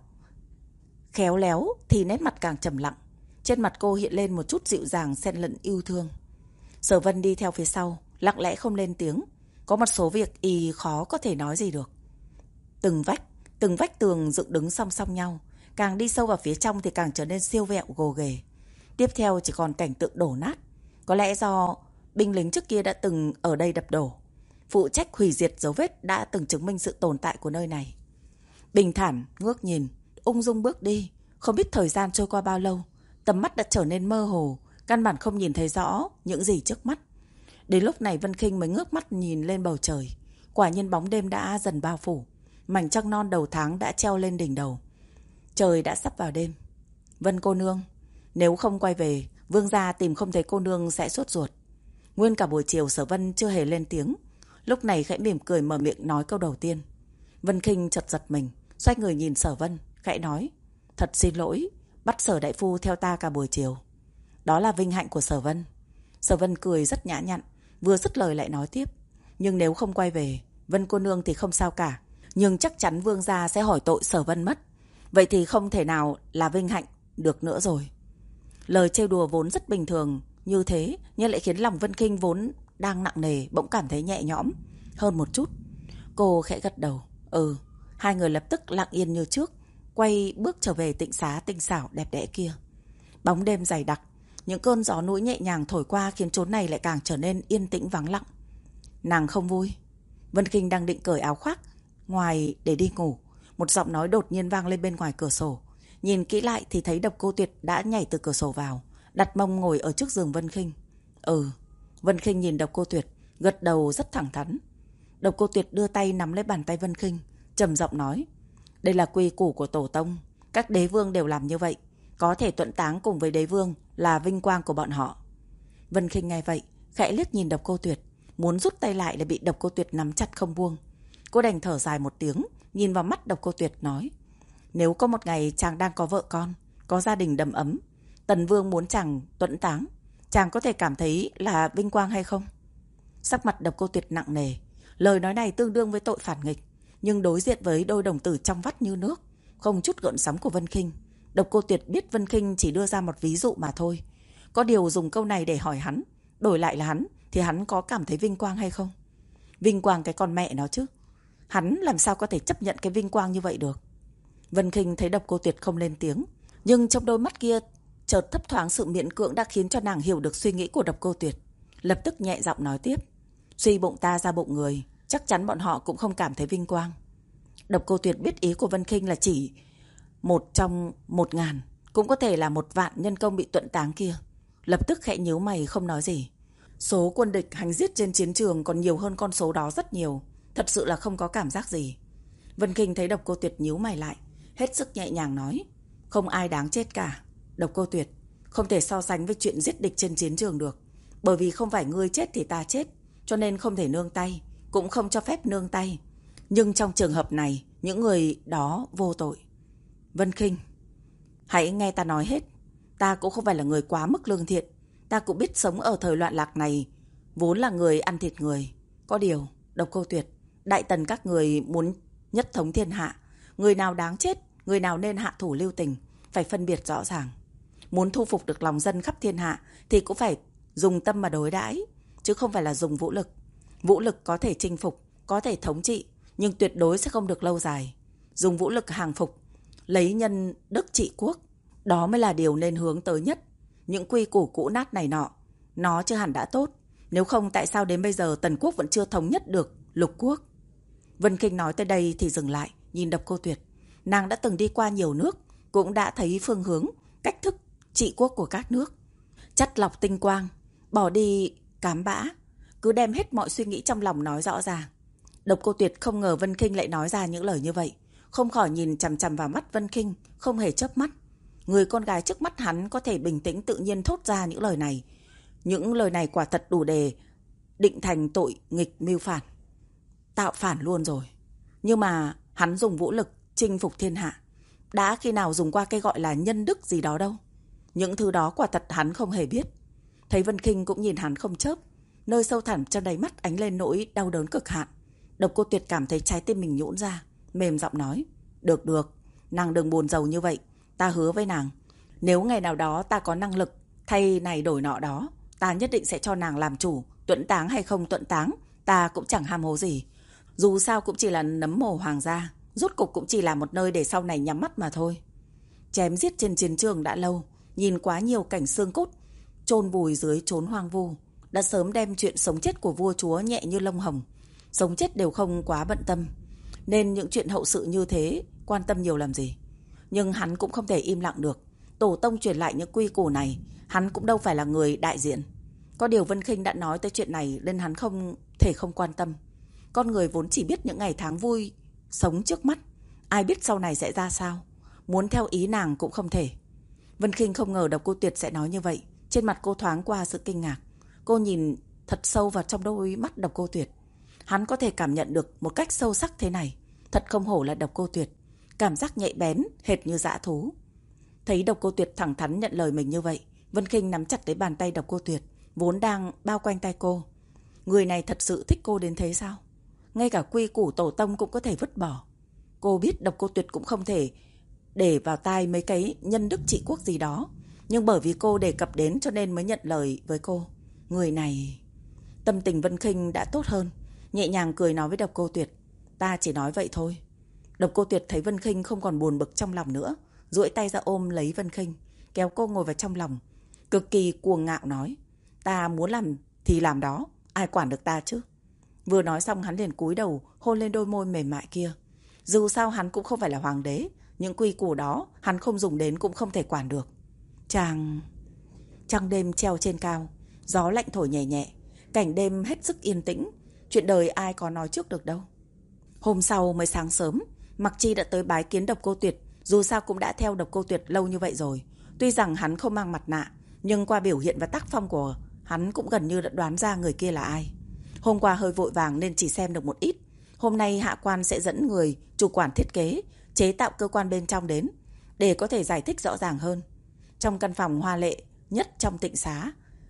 khéo léo thì nét mặt càng trầm lặng. Trên mặt cô hiện lên một chút dịu dàng xen lẫn yêu thương. Sở Vân đi theo phía sau, lặng lẽ không lên tiếng. Có một số việc y khó có thể nói gì được. Từng vách, từng vách tường dựng đứng song song nhau, càng đi sâu vào phía trong thì càng trở nên siêu vẹo gồ ghề. Tiếp theo chỉ còn cảnh tượng đổ nát, có lẽ do binh lính trước kia đã từng ở đây đập đổ, phụ trách hủy diệt dấu vết đã từng chứng minh sự tồn tại của nơi này. Bình thản ngước nhìn, ung dung bước đi, không biết thời gian trôi qua bao lâu, tầm mắt đã trở nên mơ hồ, căn bản không nhìn thấy rõ những gì trước mắt. Đến lúc này Vân Kinh mới ngước mắt nhìn lên bầu trời. Quả nhiên bóng đêm đã dần bao phủ, mảnh trăng non đầu tháng đã treo lên đỉnh đầu. Trời đã sắp vào đêm. Vân cô nương, nếu không quay về, vương gia tìm không thấy cô nương sẽ sốt ruột. Nguyên cả buổi chiều Sở Vân chưa hề lên tiếng, lúc này khẽ mỉm cười mở miệng nói câu đầu tiên. Vân Kinh chợt giật mình, xoay người nhìn Sở Vân, khẽ nói: thật xin lỗi, bắt Sở đại phu theo ta cả buổi chiều. Đó là vinh hạnh của Sở Vân. Sở Vân cười rất nhã nhặn, vừa dứt lời lại nói tiếp: nhưng nếu không quay về, Vân cô nương thì không sao cả, nhưng chắc chắn vương gia sẽ hỏi tội Sở Vân mất. Vậy thì không thể nào là vinh hạnh được nữa rồi. Lời trêu đùa vốn rất bình thường như thế, nhưng lại khiến lòng Vân Kinh vốn đang nặng nề bỗng cảm thấy nhẹ nhõm hơn một chút. Cô khẽ gật đầu. Ừ. Hai người lập tức lặng yên như trước, quay bước trở về tịnh xá tinh xảo đẹp đẽ kia. Bóng đêm dày đặc, những cơn gió núi nhẹ nhàng thổi qua khiến chốn này lại càng trở nên yên tĩnh vắng lặng. Nàng không vui. Vân Kinh đang định cởi áo khoác ngoài để đi ngủ, một giọng nói đột nhiên vang lên bên ngoài cửa sổ. Nhìn kỹ lại thì thấy Độc Cô Tuyệt đã nhảy từ cửa sổ vào, đặt mông ngồi ở trước giường Vân Kinh. Ừ. Vân Kinh nhìn Độc Cô Tuyệt, gật đầu rất thẳng thắn. Độc Cô Tuyệt đưa tay nắm lấy bàn tay Vân Kinh, trầm giọng nói: đây là quy củ của tổ tông, các đế vương đều làm như vậy, có thể tuẫn táng cùng với đế vương là vinh quang của bọn họ. Vân Kinh nghe vậy, khẽ liếc nhìn Độc Cô Tuyệt, muốn rút tay lại lại bị Độc Cô Tuyệt nắm chặt không buông. Cô đành thở dài một tiếng, nhìn vào mắt Độc Cô Tuyệt nói: nếu có một ngày chàng đang có vợ con, có gia đình đầm ấm, Tần Vương muốn chàng tuẫn táng, chàng có thể cảm thấy là vinh quang hay không? Sắc mặt Độc Cô Tuyệt nặng nề. Lời nói này tương đương với tội phản nghịch, nhưng đối diện với đôi đồng tử trong vắt như nước, không chút gợn sóng của Vân Kinh, Độc Cô Tuyệt biết Vân Kinh chỉ đưa ra một ví dụ mà thôi. Có điều dùng câu này để hỏi hắn, đổi lại là hắn, thì hắn có cảm thấy vinh quang hay không? Vinh quang cái con mẹ nó chứ. Hắn làm sao có thể chấp nhận cái vinh quang như vậy được? Vân Kinh thấy Độc Cô Tuyệt không lên tiếng, nhưng trong đôi mắt kia chợt thấp thoáng sự miễn cưỡng đã khiến cho nàng hiểu được suy nghĩ của Độc Cô Tuyệt. Lập tức nhẹ giọng nói tiếp: suy bụng ta ra bụng người, chắc chắn bọn họ cũng không cảm thấy vinh quang. Độc Cô Tuyệt biết ý của Vân Kinh là chỉ một trong một ngàn, cũng có thể là một vạn nhân công bị tuẫn táng kia. Lập tức khẽ nhíu mày không nói gì. Số quân địch hành giết trên chiến trường còn nhiều hơn con số đó rất nhiều, thật sự là không có cảm giác gì. Vân Kinh thấy Độc Cô Tuyệt nhíu mày lại, hết sức nhẹ nhàng nói: không ai đáng chết cả. Độc Cô Tuyệt, không thể so sánh với chuyện giết địch trên chiến trường được, bởi vì không phải ngươi chết thì ta chết, cho nên không thể nương tay, cũng không cho phép nương tay. Nhưng trong trường hợp này, những người đó vô tội. Vân Kinh, hãy nghe ta nói hết. Ta cũng không phải là người quá mức lương thiện. Ta cũng biết sống ở thời loạn lạc này, vốn là người ăn thịt người. Có điều, Độc Cô Tuyệt, Đại Tần các người muốn nhất thống thiên hạ, người nào đáng chết, người nào nên hạ thủ lưu tình, phải phân biệt rõ ràng. Muốn thu phục được lòng dân khắp thiên hạ thì cũng phải dùng tâm mà đối đãi, chứ không phải là dùng vũ lực. Vũ lực có thể chinh phục, có thể thống trị, nhưng tuyệt đối sẽ không được lâu dài. Dùng vũ lực hàng phục, lấy nhân đức trị quốc, đó mới là điều nên hướng tới nhất. Những quy củ cũ nát này nọ, nó chưa hẳn đã tốt. Nếu không tại sao đến bây giờ Tần quốc vẫn chưa thống nhất được lục quốc? Vân Kinh nói tới đây thì dừng lại, nhìn Độc Cô Tuyệt. Nàng đã từng đi qua nhiều nước, cũng đã thấy phương hướng, cách thức trị quốc của các nước. Chắt lọc tinh quang, bỏ đi cám bã, cứ đem hết mọi suy nghĩ trong lòng nói rõ ràng. Độc Cô Tuyệt không ngờ Vân Kinh lại nói ra những lời như vậy, không khỏi nhìn chằm chằm vào mắt Vân Kinh, không hề chớp mắt. Người con gái trước mắt hắn có thể bình tĩnh tự nhiên thốt ra những lời này. Những lời này quả thật đủ để định thành tội nghịch mưu phản, tạo phản luôn rồi. Nhưng mà hắn dùng vũ lực chinh phục thiên hạ, đã khi nào dùng qua cái gọi là nhân đức gì đó đâu. Những thứ đó quả thật hắn không hề biết. Thấy Vân Kinh cũng nhìn hắn không chớp, nơi sâu thẳm trong đáy mắt ánh lên nỗi đau đớn cực hạn. Độc Cô Tuyệt cảm thấy trái tim mình nhũn ra, mềm giọng nói: được được, nàng đừng buồn rầu như vậy. Ta hứa với nàng, nếu ngày nào đó ta có năng lực thay này đổi nọ đó, ta nhất định sẽ cho nàng làm chủ. Tuẫn táng hay không tuẫn táng, ta cũng chẳng ham hố gì. Dù sao cũng chỉ là nấm mồ hoàng gia, rốt cục cũng chỉ là một nơi để sau này nhắm mắt mà thôi. Chém giết trên chiến trường đã lâu, nhìn quá nhiều cảnh xương cốt chôn vùi dưới chốn hoang vu, đã sớm đem chuyện sống chết của vua chúa nhẹ như lông hồng. Sống chết đều không quá bận tâm, nên những chuyện hậu sự như thế quan tâm nhiều làm gì. Nhưng hắn cũng không thể im lặng được. Tổ tông truyền lại những quy củ này, hắn cũng đâu phải là người đại diện. Có điều Vân Kinh đã nói tới chuyện này nên hắn không thể không quan tâm. Con người vốn chỉ biết những ngày tháng vui sống trước mắt, ai biết sau này sẽ ra sao. Muốn theo ý nàng cũng không thể. Vân Kinh không ngờ Độc Cô Tuyệt sẽ nói như vậy. Trên mặt cô thoáng qua sự kinh ngạc. Cô nhìn thật sâu vào trong đôi mắt Độc Cô Tuyệt. Hắn có thể cảm nhận được một cách sâu sắc thế này, thật không hổ là Độc Cô Tuyệt. Cảm giác nhạy bén hệt như dã thú. Thấy Độc Cô Tuyệt thẳng thắn nhận lời mình như vậy, Vân Kinh nắm chặt lấy bàn tay Độc Cô Tuyệt vốn đang bao quanh tay cô. Người này thật sự thích cô đến thế sao? Ngay cả quy củ tổ tông cũng có thể vứt bỏ. Cô biết Độc Cô Tuyệt cũng không thể để vào tai mấy cái nhân đức trị quốc gì đó. Nhưng bởi vì cô đề cập đến cho nên mới nhận lời với cô. Người này... Tâm tình Vân Khinh đã tốt hơn, nhẹ nhàng cười nói với Độc Cô Tuyệt. Ta chỉ nói vậy thôi. Độc Cô Tuyệt thấy Vân Khinh không còn buồn bực trong lòng nữa, duỗi tay ra ôm lấy Vân Khinh, kéo cô ngồi vào trong lòng, cực kỳ cuồng ngạo nói. Ta muốn làm thì làm đó, ai quản được ta chứ. Vừa nói xong hắn liền cúi đầu hôn lên đôi môi mềm mại kia. Dù sao hắn cũng không phải là hoàng đế, những quy củ đó hắn không dùng đến cũng không thể quản được. Chàng... Trăng đêm treo trên cao, gió lạnh thổi nhẹ nhẹ, cảnh đêm hết sức yên tĩnh. Chuyện đời ai có nói trước được đâu. Hôm sau mới sáng sớm, Mặc Chi đã tới bái kiến Độc Cô Tuyệt. Dù sao cũng đã theo Độc Cô Tuyệt lâu như vậy rồi. Tuy rằng hắn không mang mặt nạ, nhưng qua biểu hiện và tác phong của hắn cũng gần như đã đoán ra người kia là ai. Hôm qua hơi vội vàng nên chỉ xem được một ít. Hôm nay hạ quan sẽ dẫn người chủ quản thiết kế, chế tạo cơ quan bên trong đến, để có thể giải thích rõ ràng hơn. Trong căn phòng hoa lệ nhất trong tịnh xá,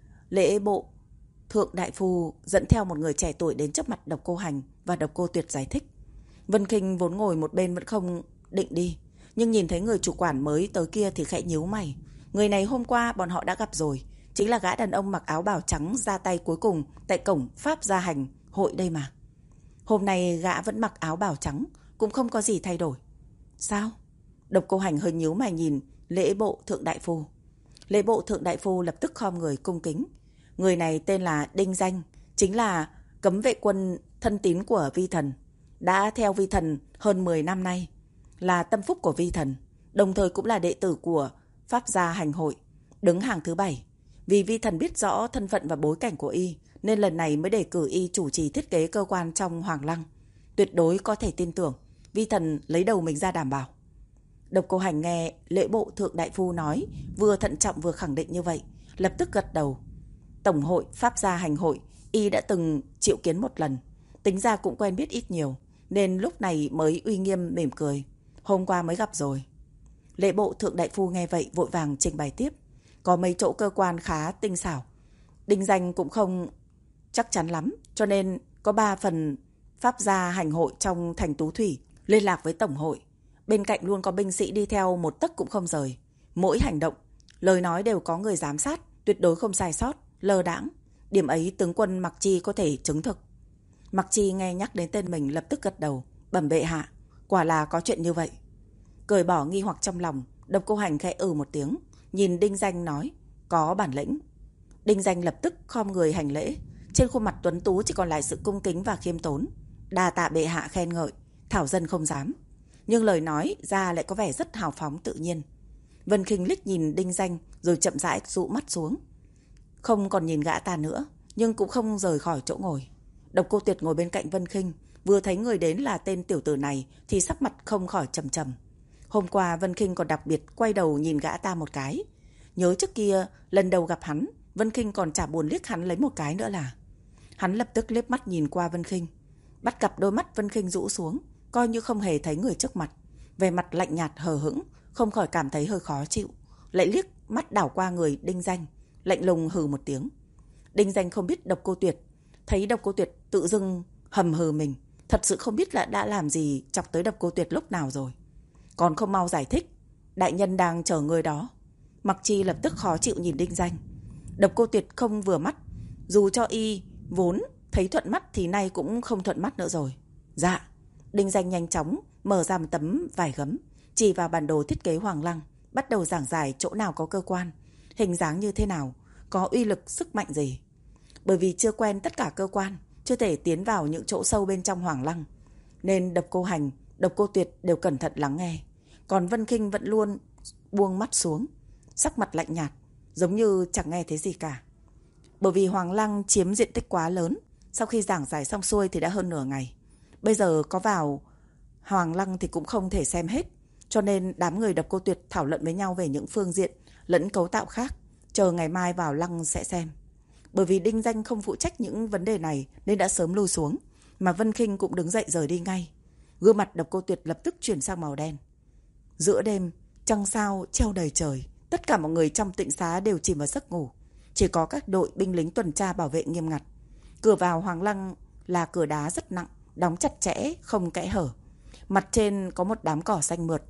lễ bộ thượng đại phu dẫn theo một người trẻ tuổi đến trước mặt Độc Cô Hành và Độc Cô Tuyệt giải thích. Vân Khinh vốn ngồi một bên vẫn không định đi, nhưng nhìn thấy người chủ quản mới tới kia thì khẽ nhíu mày. Người này hôm qua bọn họ đã gặp rồi, chính là gã đàn ông mặc áo bào trắng ra tay cuối cùng tại cổng Pháp Gia Hành hội đây mà. Hôm nay gã vẫn mặc áo bào trắng, cũng không có gì thay đổi. Sao? Độc Cô Hành hơi nhíu mày nhìn lễ bộ thượng đại phu. Lễ bộ thượng đại phu lập tức khom người cung kính. Người này tên là Đinh Danh, chính là cấm vệ quân thân tín của Vi Thần, đã theo Vi Thần hơn mười năm nay, là tâm phúc của Vi Thần, đồng thời cũng là đệ tử của Pháp Gia Hành hội, đứng hàng thứ bảy. Vì Vi Thần biết rõ thân phận và bối cảnh của y, nên lần này mới đề cử y chủ trì thiết kế cơ quan trong Hoàng Lăng. Tuyệt đối có thể tin tưởng, Vi Thần lấy đầu mình ra đảm bảo. Độc Cô Hành nghe lễ bộ thượng đại phu nói, vừa thận trọng vừa khẳng định như vậy, lập tức gật đầu. Tổng hội Pháp Gia Hành hội y đã từng triệu kiến một lần, tính ra cũng quen biết ít nhiều, nên lúc này mới uy nghiêm mỉm cười. Hôm qua mới gặp rồi. Lễ bộ thượng đại phu nghe vậy vội vàng trình bày tiếp. Có mấy chỗ cơ quan khá tinh xảo, Đinh Danh cũng không chắc chắn lắm, cho nên có ba phần Pháp Gia Hành hội trong thành Tú Thủy liên lạc với tổng hội. Bên cạnh luôn có binh sĩ đi theo một tấc cũng không rời. Mỗi hành động, lời nói đều có người giám sát, tuyệt đối không sai sót, lơ đãng. Điểm ấy tướng quân Mặc Chi có thể chứng thực. Mặc Chi nghe nhắc đến tên mình lập tức gật đầu, bẩm bệ hạ, quả là có chuyện như vậy. Cởi bỏ nghi hoặc trong lòng, Độc Cô Hành khẽ ừ một tiếng, nhìn Đinh Danh nói, có bản lĩnh. Đinh Danh lập tức khom người hành lễ, trên khuôn mặt tuấn tú chỉ còn lại sự cung kính và khiêm tốn. Đa tạ bệ hạ khen ngợi, thảo dân không dám. Nhưng lời nói ra lại có vẻ rất hào phóng tự nhiên. Vân Khinh liếc nhìn Đinh Danh rồi chậm rãi dụ mắt xuống, không còn nhìn gã ta nữa, nhưng cũng không rời khỏi chỗ ngồi. Độc Cô Tuyệt ngồi bên cạnh Vân Khinh, vừa thấy người đến là tên tiểu tử này thì sắc mặt không khỏi trầm trầm. Hôm qua Vân Khinh còn đặc biệt quay đầu nhìn gã ta một cái. Nhớ trước kia lần đầu gặp hắn, Vân Khinh còn chả buồn liếc hắn lấy một cái nữa là. Hắn lập tức liếc mắt nhìn qua Vân Khinh, bắt gặp đôi mắt Vân Khinh rũ xuống, coi như không hề thấy người trước mặt, về mặt lạnh nhạt hờ hững, không khỏi cảm thấy hơi khó chịu. Lại liếc mắt đảo qua người Đinh Danh, lạnh lùng hừ một tiếng. Đinh Danh không biết Độc Cô Tuyệt, thấy Độc Cô Tuyệt tự dưng hầm hừ mình, thật sự không biết là đã làm gì chọc tới Độc Cô Tuyệt lúc nào rồi. Còn không mau giải thích, đại nhân đang chờ người đó. Mặc Chi lập tức khó chịu nhìn Đinh Danh. Độc Cô Tuyệt không vừa mắt, dù cho y vốn thấy thuận mắt thì nay cũng không thuận mắt nữa rồi. Dạ. Đinh Danh nhanh chóng mở ra một tấm vải gấm, chỉ vào bản đồ thiết kế Hoàng Lăng, bắt đầu giảng giải chỗ nào có cơ quan, hình dáng như thế nào, có uy lực sức mạnh gì. Bởi vì chưa quen tất cả cơ quan, chưa thể tiến vào những chỗ sâu bên trong Hoàng Lăng, nên Độc Cô Hành, Độc Cô Tuyệt đều cẩn thận lắng nghe. Còn Vân Khinh vẫn luôn buông mắt xuống, sắc mặt lạnh nhạt, giống như chẳng nghe thấy gì cả. Bởi vì Hoàng Lăng chiếm diện tích quá lớn, sau khi giảng giải xong xuôi thì đã hơn nửa ngày. Bây giờ có vào Hoàng Lăng thì cũng không thể xem hết, cho nên đám người Độc Cô Tuyệt thảo luận với nhau về những phương diện lẫn cấu tạo khác, chờ ngày mai vào Lăng sẽ xem. Bởi vì Đinh Danh không phụ trách những vấn đề này nên đã sớm lui xuống, mà Vân Khinh cũng đứng dậy rời đi ngay. Gương mặt Độc Cô Tuyệt lập tức chuyển sang màu đen. Giữa đêm, trăng sao treo đầy trời, tất cả mọi người trong tịnh xá đều chìm vào giấc ngủ, chỉ có các đội binh lính tuần tra bảo vệ nghiêm ngặt. Cửa vào Hoàng Lăng là cửa đá rất nặng, đóng chặt chẽ không kẽ hở. Mặt trên có một đám cỏ xanh mượt,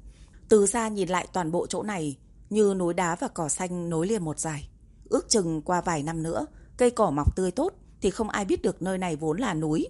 Từ xa nhìn lại toàn bộ chỗ này như núi đá và cỏ xanh nối liền một dải. Ước chừng qua vài năm nữa, cây cỏ mọc tươi tốt thì không ai biết được nơi này vốn là núi,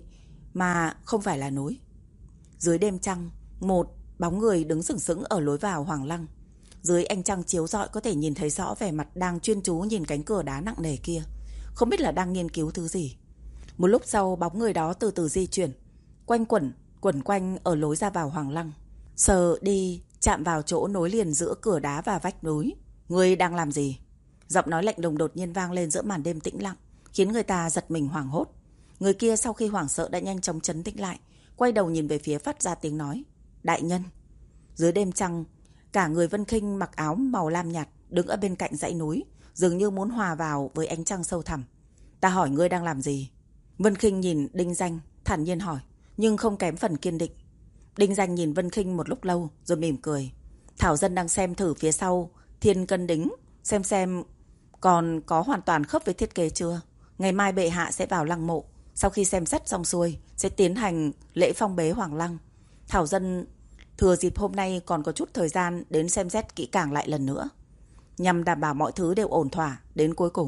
mà không phải là núi. Dưới đêm trăng, một bóng người đứng sừng sững ở lối vào Hoàng Lăng. Dưới ánh trăng chiếu rọi có thể nhìn thấy rõ vẻ mặt đang chuyên chú nhìn cánh cửa đá nặng nề kia. Không biết là đang nghiên cứu thứ gì. Một lúc sau bóng người đó từ từ di chuyển, quanh quẩn, quẩn quanh ở lối ra vào Hoàng Lăng. Sờ đi, chạm vào chỗ nối liền giữa cửa đá và vách núi. Ngươi đang làm gì? Giọng nói lạnh lùng đột nhiên vang lên giữa màn đêm tĩnh lặng, khiến người ta giật mình hoảng hốt. Người kia sau khi hoảng sợ đã nhanh chóng trấn tĩnh lại, quay đầu nhìn về phía phát ra tiếng nói. Đại nhân. Dưới đêm trăng, cả người Vân Khinh mặc áo màu lam nhạt, đứng ở bên cạnh dãy núi, dường như muốn hòa vào với ánh trăng sâu thẳm. Ta hỏi ngươi đang làm gì? Vân Khinh nhìn Đinh Danh, thản nhiên hỏi, nhưng không kém phần kiên định. Đinh Danh nhìn Vân Khinh một lúc lâu rồi mỉm cười. Thảo dân đang xem thử phía sau Thiên Cân Đính, xem xem còn có hoàn toàn khớp với thiết kế chưa. Ngày mai bệ hạ sẽ vào lăng mộ, sau khi xem xét xong xuôi sẽ tiến hành lễ phong bế Hoàng Lăng. Thảo dân thừa dịp hôm nay còn có chút thời gian đến xem xét kỹ càng lại lần nữa, nhằm đảm bảo mọi thứ đều ổn thỏa đến cuối cùng.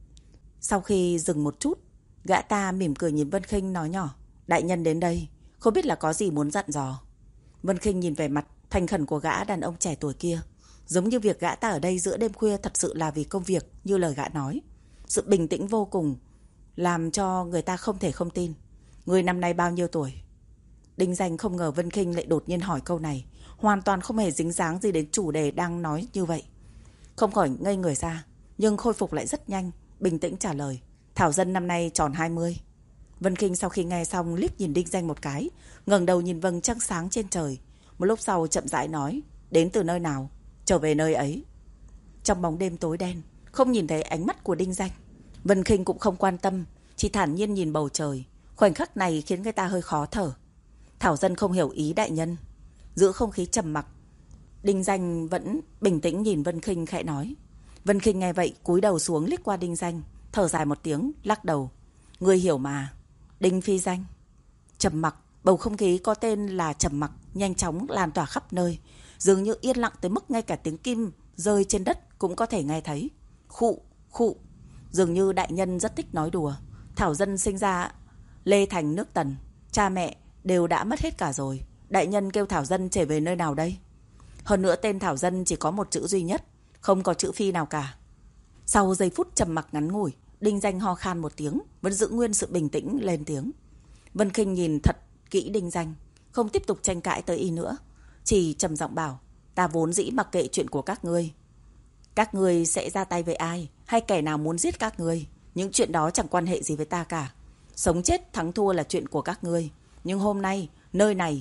Sau khi dừng một chút, gã ta mỉm cười nhìn Vân Khinh nói nhỏ, đại nhân đến đây, không biết là có gì muốn dặn dò. Vân Khinh nhìn vẻ mặt thành khẩn của gã đàn ông trẻ tuổi kia, giống như việc gã ta ở đây giữa đêm khuya thật sự là vì công việc như lời gã nói. Sự bình tĩnh vô cùng làm cho người ta không thể không tin. Người năm nay bao nhiêu tuổi? Đinh Danh không ngờ Vân Khinh lại đột nhiên hỏi câu này, hoàn toàn không hề dính dáng gì đến chủ đề đang nói như vậy. Không khỏi ngây người ra, nhưng khôi phục lại rất nhanh, bình tĩnh trả lời. Thảo dân năm nay tròn hai mươi. Vân Khinh sau khi nghe xong liếc nhìn Đinh Danh một cái, ngẩng đầu nhìn vầng trăng sáng trên trời. Một lúc sau chậm rãi nói, đến từ nơi nào? Trở về nơi ấy. Trong bóng đêm tối đen, không nhìn thấy ánh mắt của Đinh Danh. Vân Khinh cũng không quan tâm, chỉ thản nhiên nhìn bầu trời. Khoảnh khắc này khiến người ta hơi khó thở. Thảo dân không hiểu ý đại nhân. Giữa không khí trầm mặc, Đinh Danh vẫn bình tĩnh nhìn Vân Khinh khẽ nói. Vân Khinh nghe vậy cúi đầu xuống liếc qua Đinh Danh, thở dài một tiếng, lắc đầu. Ngươi hiểu mà. Đinh Phi Danh. Trầm mặc, bầu không khí có tên là trầm mặc nhanh chóng lan tỏa khắp nơi, dường như yên lặng tới mức ngay cả tiếng kim rơi trên đất cũng có thể nghe thấy. Khụ, khụ. Dường như đại nhân rất thích nói đùa. Thảo dân sinh ra Lê Thành nước Tần, cha mẹ đều đã mất hết cả rồi. Đại nhân kêu Thảo dân trở về nơi nào đây? Hơn nữa tên Thảo dân chỉ có một chữ duy nhất, không có chữ Phi nào cả. Sau giây phút trầm mặc ngắn ngủi, Đinh Danh ho khan một tiếng, vẫn giữ nguyên sự bình tĩnh lên tiếng. Vân Khinh nhìn thật kỹ Đinh Danh, không tiếp tục tranh cãi tới y nữa, chỉ trầm giọng bảo, ta vốn dĩ mặc kệ chuyện của các ngươi. Các ngươi sẽ ra tay với ai, hay kẻ nào muốn giết các ngươi, những chuyện đó chẳng quan hệ gì với ta cả. Sống chết thắng thua là chuyện của các ngươi. Nhưng hôm nay, nơi này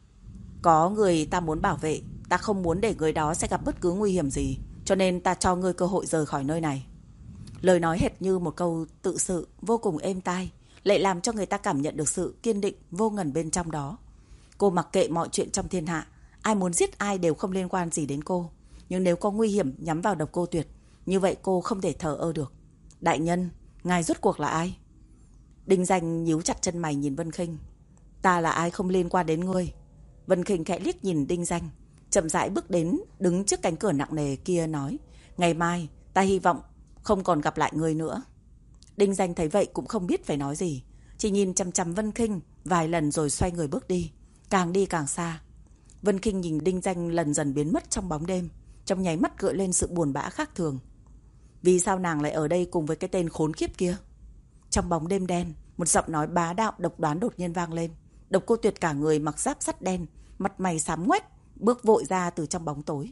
có người ta muốn bảo vệ, ta không muốn để người đó sẽ gặp bất cứ nguy hiểm gì, cho nên ta cho ngươi cơ hội rời khỏi nơi này. Lời nói hệt như một câu tự sự vô cùng êm tai, lại làm cho người ta cảm nhận được sự kiên định vô ngần bên trong đó. Cô mặc kệ mọi chuyện trong thiên hạ, ai muốn giết ai đều không liên quan gì đến cô. Nhưng nếu có nguy hiểm nhắm vào Độc Cô Tuyệt, như vậy cô không thể thờ ơ được. Đại nhân, ngài rốt cuộc là ai? Đinh Danh nhíu chặt chân mày nhìn Vân Khinh. Ta là ai không liên quan đến ngươi. Vân Khinh khẽ liếc nhìn Đinh Danh, chậm rãi bước đến đứng trước cánh cửa nặng nề kia nói, ngày mai ta hy vọng không còn gặp lại ngươi nữa. Đinh Danh thấy vậy cũng không biết phải nói gì, chỉ nhìn chằm chằm Vân Khinh vài lần rồi xoay người bước đi, càng đi càng xa. Vân Khinh nhìn Đinh Danh lần dần biến mất trong bóng đêm, trong nháy mắt gợi lên sự buồn bã khác thường. Vì sao nàng lại ở đây cùng với cái tên khốn kiếp kia? Trong bóng đêm đen, một giọng nói bá đạo độc đoán đột nhiên vang lên. Độc Cô Tuyệt cả người mặc giáp sắt đen, mặt mày xám ngoét, bước vội ra từ trong bóng tối.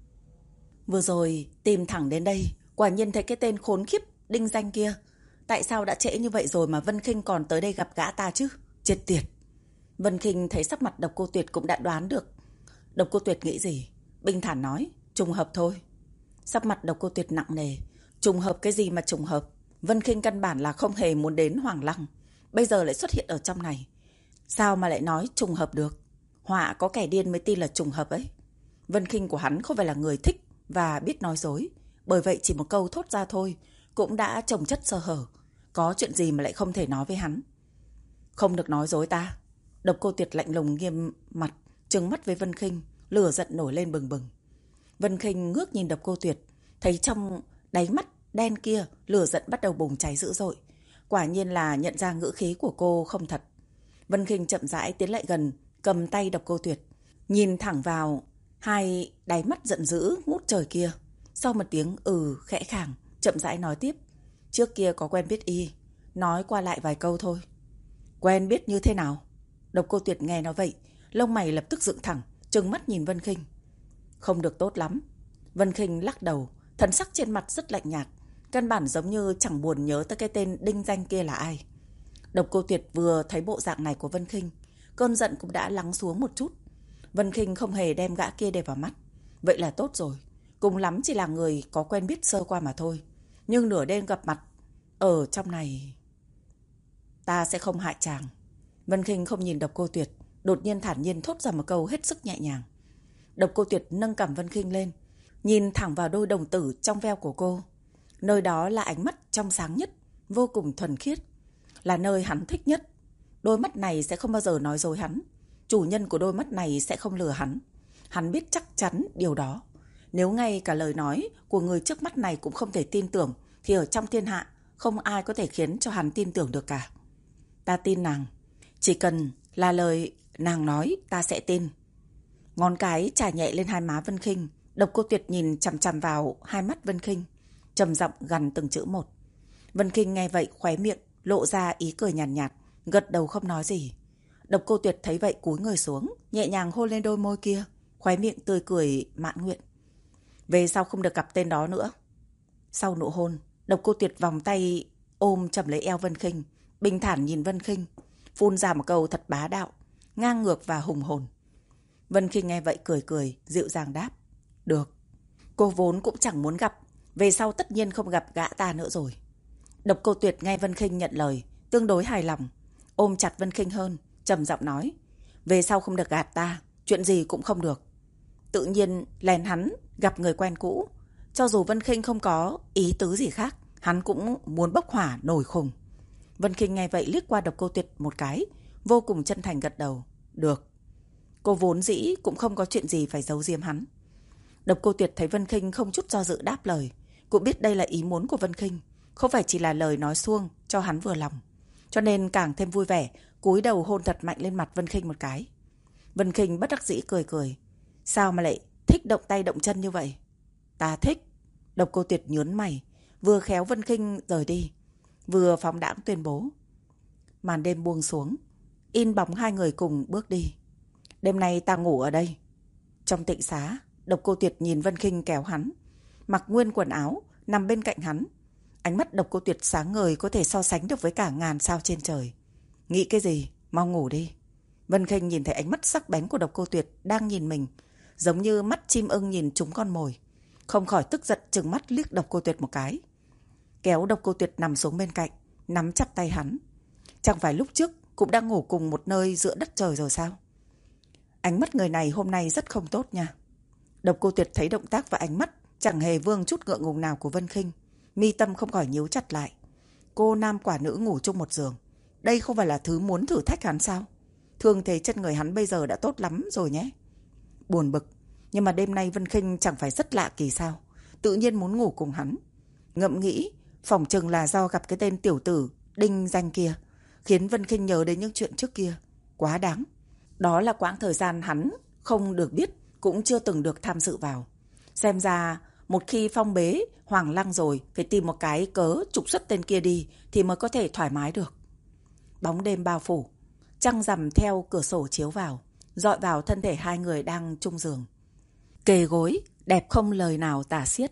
Vừa rồi tìm thẳng đến đây, quả nhiên thấy cái tên khốn kiếp Đinh Danh kia. Tại sao đã trễ như vậy rồi mà Vân Khinh còn tới đây gặp gã ta chứ? Chết tiệt. Vân Khinh thấy sắc mặt Độc Cô Tuyệt cũng đã đoán được Độc Cô Tuyệt nghĩ gì, bình thản nói, trùng hợp thôi. Sắc mặt Độc Cô Tuyệt nặng nề. Trùng hợp cái gì mà trùng hợp? Vân Khinh căn bản là không hề muốn đến Hoàng Lăng, bây giờ lại xuất hiện ở trong này, sao mà lại nói trùng hợp được? Họa có kẻ điên mới tin là trùng hợp ấy. Vân Khinh của hắn không phải là người thích và biết nói dối, bởi vậy chỉ một câu thốt ra thôi cũng đã chồng chất sơ hở. Có chuyện gì mà lại không thể nói với hắn? Không được nói dối ta. Độc Cô Tuyệt lạnh lùng nghiêm mặt, trừng mắt với Vân Khinh, lửa giận nổi lên bừng bừng. Vân Khinh ngước nhìn Độc Cô Tuyệt, thấy trong đáy mắt đen kia lửa giận bắt đầu bùng cháy dữ dội. Quả nhiên là nhận ra ngữ khí của cô không thật. Vân Khinh chậm rãi tiến lại gần, cầm tay Độc Cô Tuyệt, nhìn thẳng vào hai đáy mắt giận dữ ngút trời kia. Sau một tiếng ừ khẽ khàng, chậm rãi nói tiếp. Trước kia có quen biết y, nói qua lại vài câu thôi. Quen biết như thế nào? Độc Cô Tuyệt nghe nói vậy, lông mày lập tức dựng thẳng, trừng mắt nhìn Vân Khinh. Không được tốt lắm. Vân Khinh lắc đầu, thần sắc trên mặt rất lạnh nhạt, căn bản giống như chẳng buồn nhớ tới cái tên đinh danh kia là ai. Độc Cô Tuyệt vừa thấy bộ dạng này của Vân Khinh, cơn giận cũng đã lắng xuống một chút. Vân Khinh không hề đem gã kia để vào mắt. Vậy là tốt rồi, cùng lắm chỉ là người có quen biết sơ qua mà thôi. Nhưng nửa đêm gặp mặt ở trong này, ta sẽ không hại chàng. Vân Khinh không nhìn Độc Cô Tuyệt, đột nhiên thản nhiên thốt ra một câu hết sức nhẹ nhàng. Độc Cô Tuyệt nâng cằm Vân Khinh lên, nhìn thẳng vào đôi đồng tử trong veo của cô. Nơi đó là ánh mắt trong sáng nhất, vô cùng thuần khiết, là nơi hắn thích nhất. Đôi mắt này sẽ không bao giờ nói dối hắn. Chủ nhân của đôi mắt này sẽ không lừa hắn. Hắn biết chắc chắn điều đó. Nếu ngay cả lời nói của người trước mắt này cũng không thể tin tưởng, thì ở trong thiên hạ không ai có thể khiến cho hắn tin tưởng được cả. Ta tin nàng. Chỉ cần là lời nàng nói, ta sẽ tin. Ngón cái chà nhẹ lên hai má Vân Khinh. Độc Cô Tuyệt nhìn chằm chằm vào hai mắt Vân Khinh, trầm giọng gằn từng chữ một. Vân Khinh nghe vậy khóe miệng lộ ra ý cười nhàn nhạt, nhạt, gật đầu không nói gì. Độc Cô Tuyệt thấy vậy cúi người xuống, nhẹ nhàng hôn lên đôi môi kia, khóe miệng tươi cười mãn nguyện. Về sau không được gặp tên đó nữa. Sau nụ hôn, Độc Cô Tuyệt vòng tay ôm chầm lấy eo Vân Khinh, bình thản nhìn Vân Khinh, phun ra một câu thật bá đạo, ngang ngược và hùng hồn. Vân Khinh nghe vậy cười cười, dịu dàng đáp. Được. Cô vốn cũng chẳng muốn gặp, về sau tất nhiên không gặp gã ta nữa rồi. Độc Cô Tuyệt nghe Vân Khinh nhận lời, tương đối hài lòng, ôm chặt Vân Khinh hơn, trầm giọng nói. Về sau không được gạt ta, chuyện gì cũng không được. Tự nhiên lén hắn gặp người quen cũ, cho dù Vân Khinh không có ý tứ gì khác, hắn cũng muốn bốc hỏa nổi khùng. Vân Khinh nghe vậy liếc qua Độc Cô Tuyệt một cái, vô cùng chân thành gật đầu. Được. Cô vốn dĩ cũng không có chuyện gì phải giấu giếm hắn. Độc Cô Tuyệt thấy Vân Khinh không chút do dự đáp lời, cũng biết đây là ý muốn của Vân Khinh, không phải chỉ là lời nói suông cho hắn vừa lòng, cho nên càng thêm vui vẻ, cúi đầu hôn thật mạnh lên mặt Vân Khinh một cái. Vân Khinh bất đắc dĩ cười cười. Sao mà lại thích động tay động chân như vậy? Ta thích. Độc Cô Tuyệt nhướng mày, vừa khéo Vân Khinh rời đi, vừa phóng đãng tuyên bố. Màn đêm buông xuống, in bóng hai người cùng bước đi. Đêm nay ta ngủ ở đây. Trong tịnh xá, Độc Cô Tuyệt nhìn Vân Khinh kéo hắn, mặc nguyên quần áo, nằm bên cạnh hắn. Ánh mắt Độc Cô Tuyệt sáng ngời, có thể so sánh được với cả ngàn sao trên trời. Nghĩ cái gì? Mau ngủ đi. Vân Khinh nhìn thấy ánh mắt sắc bén của Độc Cô Tuyệt đang nhìn mình, giống như mắt chim ưng nhìn trúng con mồi, không khỏi tức giận trừng mắt liếc Độc Cô Tuyệt một cái, kéo Độc Cô Tuyệt nằm xuống bên cạnh, nắm chặt tay hắn. Chẳng phải lúc trước cũng đang ngủ cùng một nơi giữa đất trời rồi sao? Ánh mắt người này hôm nay rất không tốt nha. Độc Cô Tuyệt thấy động tác và ánh mắt chẳng hề vương chút ngượng ngùng nào của Vân Khinh, mi tâm không khỏi nhíu chặt lại. Cô nam quả nữ ngủ chung một giường, đây không phải là thứ muốn thử thách hắn sao? Thương thế chân người hắn bây giờ đã tốt lắm rồi nhé. Buồn bực, nhưng mà đêm nay Vân Khinh chẳng phải rất lạ kỳ sao, tự nhiên muốn ngủ cùng hắn. Ngẫm nghĩ, phỏng chừng là do gặp cái tên tiểu tử đinh danh kia, khiến Vân Khinh nhớ đến những chuyện trước kia. Quá đáng. Đó là quãng thời gian hắn không được biết, cũng chưa từng được tham dự vào. Xem ra một khi phong bế Hoàng Lăng rồi, phải tìm một cái cớ trục xuất tên kia đi thì mới có thể thoải mái được. Bóng đêm bao phủ, trăng rằm theo cửa sổ chiếu vào, dọi vào thân thể hai người đang chung giường. Kề gối, đẹp không lời nào tả xiết.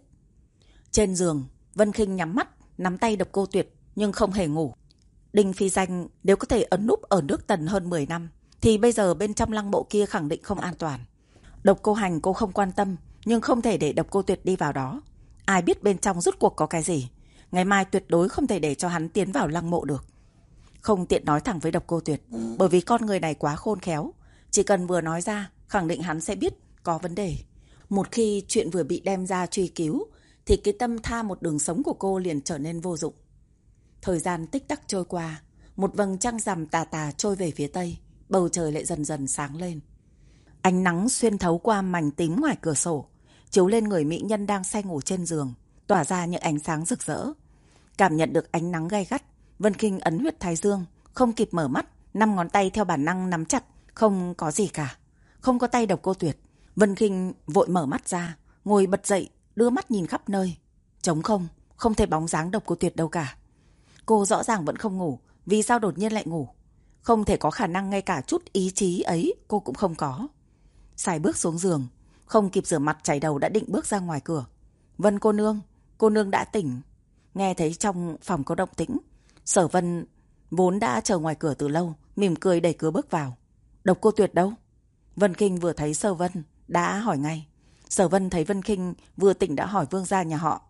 Trên giường, Vân Khinh nhắm mắt, nắm tay Độc Cô Tuyệt nhưng không hề ngủ. Đinh Phi Danh nếu có thể ẩn núp ở nước Tần hơn mười năm, thì bây giờ bên trong lăng mộ kia khẳng định không an toàn. Độc Cô Hành cô không quan tâm, nhưng không thể để Độc Cô Tuyệt đi vào đó. Ai biết bên trong rốt cuộc có cái gì. Ngày mai tuyệt đối không thể để cho hắn tiến vào lăng mộ được. Không tiện nói thẳng với Độc Cô Tuyệt, bởi vì con người này quá khôn khéo. Chỉ cần vừa nói ra, khẳng định hắn sẽ biết có vấn đề. Một khi chuyện vừa bị đem ra truy cứu, thì cái tâm tha một đường sống của cô liền trở nên vô dụng. Thời gian tích tắc trôi qua, một vầng trăng rằm tà tà trôi về phía tây, bầu trời lại dần dần sáng lên. Ánh nắng xuyên thấu qua mảnh tím ngoài cửa sổ, chiếu lên người mỹ nhân đang say ngủ trên giường, tỏa ra những ánh sáng rực rỡ. Cảm nhận được ánh nắng gay gắt, Vân Kinh ấn huyệt thái dương, không kịp mở mắt, năm ngón tay theo bản năng nắm chặt, không có gì cả. Không có tay Độc Cô Tuyệt. Vân Kinh vội mở mắt ra, ngồi bật dậy, đưa mắt nhìn khắp nơi. Trống không, không thấy bóng dáng Độc Cô Tuyệt đâu cả. Cô rõ ràng vẫn không ngủ, vì sao đột nhiên lại ngủ? Không thể có khả năng ngay cả chút ý chí ấy cô cũng không có. Sải bước xuống giường, không kịp rửa mặt chảy đầu đã định bước ra ngoài cửa. Vân cô nương, cô nương đã tỉnh. Nghe thấy trong phòng có động tĩnh, Sở Vân vốn đã chờ ngoài cửa từ lâu, mỉm cười đẩy cửa bước vào. Độc Cô Tuyệt đâu? Vân Kinh vừa thấy Sở Vân đã hỏi ngay. Sở Vân thấy Vân Kinh vừa tỉnh đã hỏi vương gia nhà họ.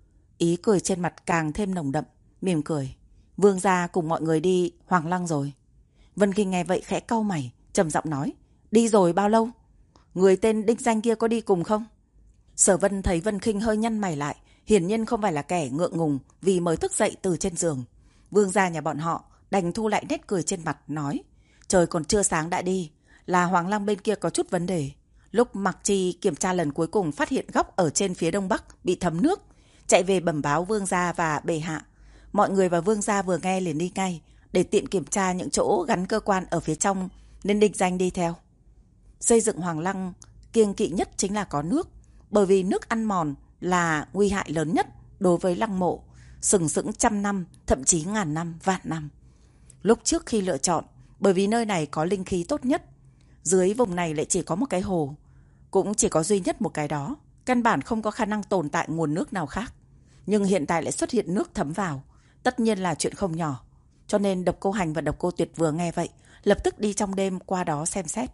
Ý cười trên mặt càng thêm nồng đậm, mỉm cười. Vương gia cùng mọi người đi Hoàng Lăng rồi. Vân Kinh nghe vậy khẽ cau mày, trầm giọng nói. Đi rồi bao lâu? Người tên đích danh kia có đi cùng không? Sở Vân thấy Vân Kinh hơi nhăn mày lại, hiển nhiên không phải là kẻ ngượng ngùng vì mới thức dậy từ trên giường. Vương gia nhà bọn họ đành thu lại nét cười trên mặt, nói. Trời còn chưa sáng đã đi, là Hoàng Lăng bên kia có chút vấn đề. Lúc Mặc Chi kiểm tra lần cuối cùng phát hiện góc ở trên phía đông bắc bị thấm nước, chạy về bẩm báo vương gia và bệ hạ. Mọi người và vương gia vừa nghe liền đi ngay, để tiện kiểm tra những chỗ gắn cơ quan ở phía trong, nên đích danh đi theo. Xây dựng Hoàng Lăng kiêng kỵ nhất chính là có nước, bởi vì nước ăn mòn là nguy hại lớn nhất đối với lăng mộ, sừng sững trăm năm, thậm chí ngàn năm, vạn năm. Lúc trước khi lựa chọn, bởi vì nơi này có linh khí tốt nhất, dưới vùng này lại chỉ có một cái hồ, cũng chỉ có duy nhất một cái đó, căn bản không có khả năng tồn tại nguồn nước nào khác. Nhưng hiện tại lại xuất hiện nước thấm vào, tất nhiên là chuyện không nhỏ. Cho nên Độc Cô Hành và Độc Cô Tuyệt vừa nghe vậy, lập tức đi trong đêm qua đó xem xét.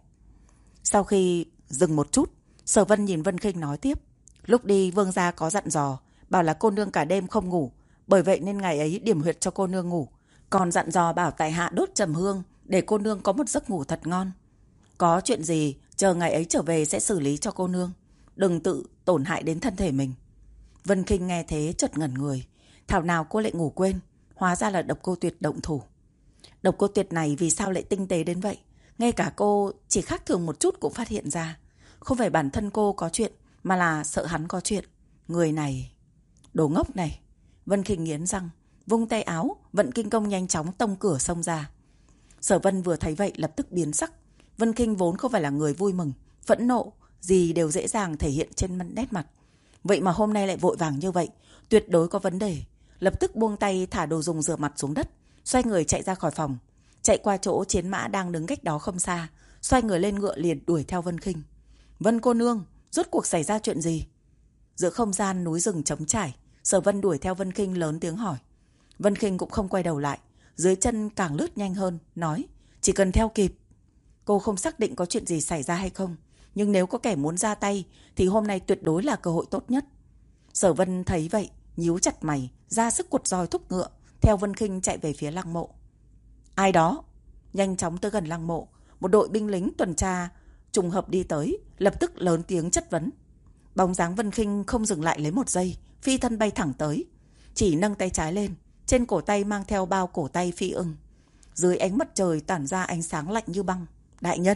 Sau khi dừng một chút, Sở Vân nhìn Vân Kinh nói tiếp. Lúc đi vương gia có dặn dò, bảo là cô nương cả đêm không ngủ, bởi vậy nên ngày ấy điểm huyệt cho cô nương ngủ. Còn dặn dò bảo tại hạ đốt trầm hương, để cô nương có một giấc ngủ thật ngon. Có chuyện gì, chờ ngày ấy trở về sẽ xử lý cho cô nương. Đừng tự tổn hại đến thân thể mình. Vân Kinh nghe thế chợt ngẩn người. Thảo nào cô lại ngủ quên, hóa ra là Độc Cô Tuyệt động thủ. Độc Cô Tuyệt này vì sao lại tinh tế đến vậy? Ngay cả cô chỉ khác thường một chút cũng phát hiện ra. Không phải bản thân cô có chuyện, mà là sợ hắn có chuyện. Người này, đồ ngốc này. Vân Kinh nghiến răng, vung tay áo, vận kinh công nhanh chóng tông cửa xông ra. Sở Vân vừa thấy vậy lập tức biến sắc. Vân Kinh vốn không phải là người vui mừng, phẫn nộ, gì đều dễ dàng thể hiện trên nét mặt. Vậy mà hôm nay lại vội vàng như vậy, tuyệt đối có vấn đề. Lập tức buông tay thả đồ dùng rửa mặt xuống đất, xoay người chạy ra khỏi phòng, chạy qua chỗ chiến mã đang đứng cách đó không xa, xoay người lên ngựa liền đuổi theo Vân Kinh. Vân cô nương, rốt cuộc xảy ra chuyện gì? Giữa không gian núi rừng trống trải, Sở Vân đuổi theo Vân Kinh lớn tiếng hỏi. Vân Kinh cũng không quay đầu lại, dưới chân càng lướt nhanh hơn, nói, chỉ cần theo kịp. Cô không xác định có chuyện gì xảy ra hay không, nhưng nếu có kẻ muốn ra tay thì hôm nay tuyệt đối là cơ hội tốt nhất. Sở Vân thấy vậy, nhíu chặt mày, ra sức quật roi thúc ngựa, theo Vân Kinh chạy về phía lăng mộ. Ai đó? Nhanh chóng tới gần lăng mộ, một đội binh lính tuần tra trùng hợp đi tới, lập tức lớn tiếng chất vấn. Bóng dáng Vân Kinh không dừng lại lấy một giây, phi thân bay thẳng tới, chỉ nâng tay trái lên, trên cổ tay mang theo bao cổ tay phi ưng. Dưới ánh mặt trời tản ra ánh sáng lạnh như băng. Đại nhân!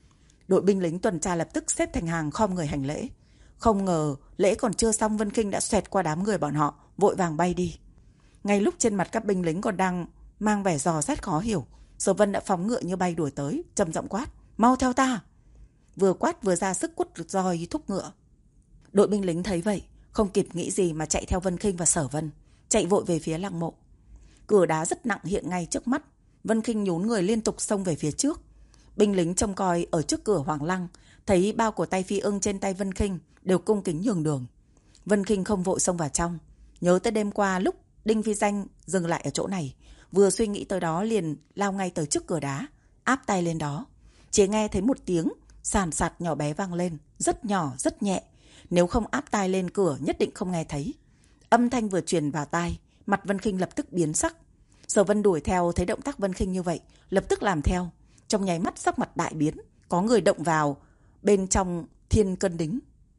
Đội binh lính tuần tra lập tức xếp thành hàng khom người hành lễ. Không ngờ lễ còn chưa xong, Vân Kinh đã xoẹt qua đám người bọn họ, vội vàng bay đi. Ngay lúc trên mặt các binh lính còn đang mang vẻ dò xét khó hiểu, Sở Vân đã phóng ngựa như bay đuổi tới, trầm giọng quát, mau theo ta! Vừa quát vừa ra sức quất roi thúc ngựa. Đội binh lính thấy vậy, không kịp nghĩ gì mà chạy theo Vân Kinh và Sở Vân, chạy vội về phía lăng mộ. Cửa đá rất nặng hiện ngay trước mắt, Vân Kinh nhún người liên tục xông về phía trước. Binh lính trông coi ở trước cửa Hoàng Lăng thấy bao cổ tay phi ưng trên tay Vân Kinh đều cung kính nhường đường. Vân Kinh không vội xông vào trong, nhớ tới đêm qua lúc Đinh Phi Danh dừng lại ở chỗ này, vừa suy nghĩ tới đó liền lao ngay tới trước cửa đá, áp tay lên đó. Chỉ nghe thấy một tiếng sàn sạt nhỏ bé vang lên, rất nhỏ rất nhẹ, nếu không áp tai lên cửa nhất định không nghe thấy. Âm thanh vừa truyền vào tai, mặt Vân Kinh lập tức biến sắc. Sở Vân đuổi theo thấy động tác Vân Kinh như vậy, lập tức làm theo. Trong nháy mắt sắc mặt đại biến, có người động vào bên trong thiên cân đính.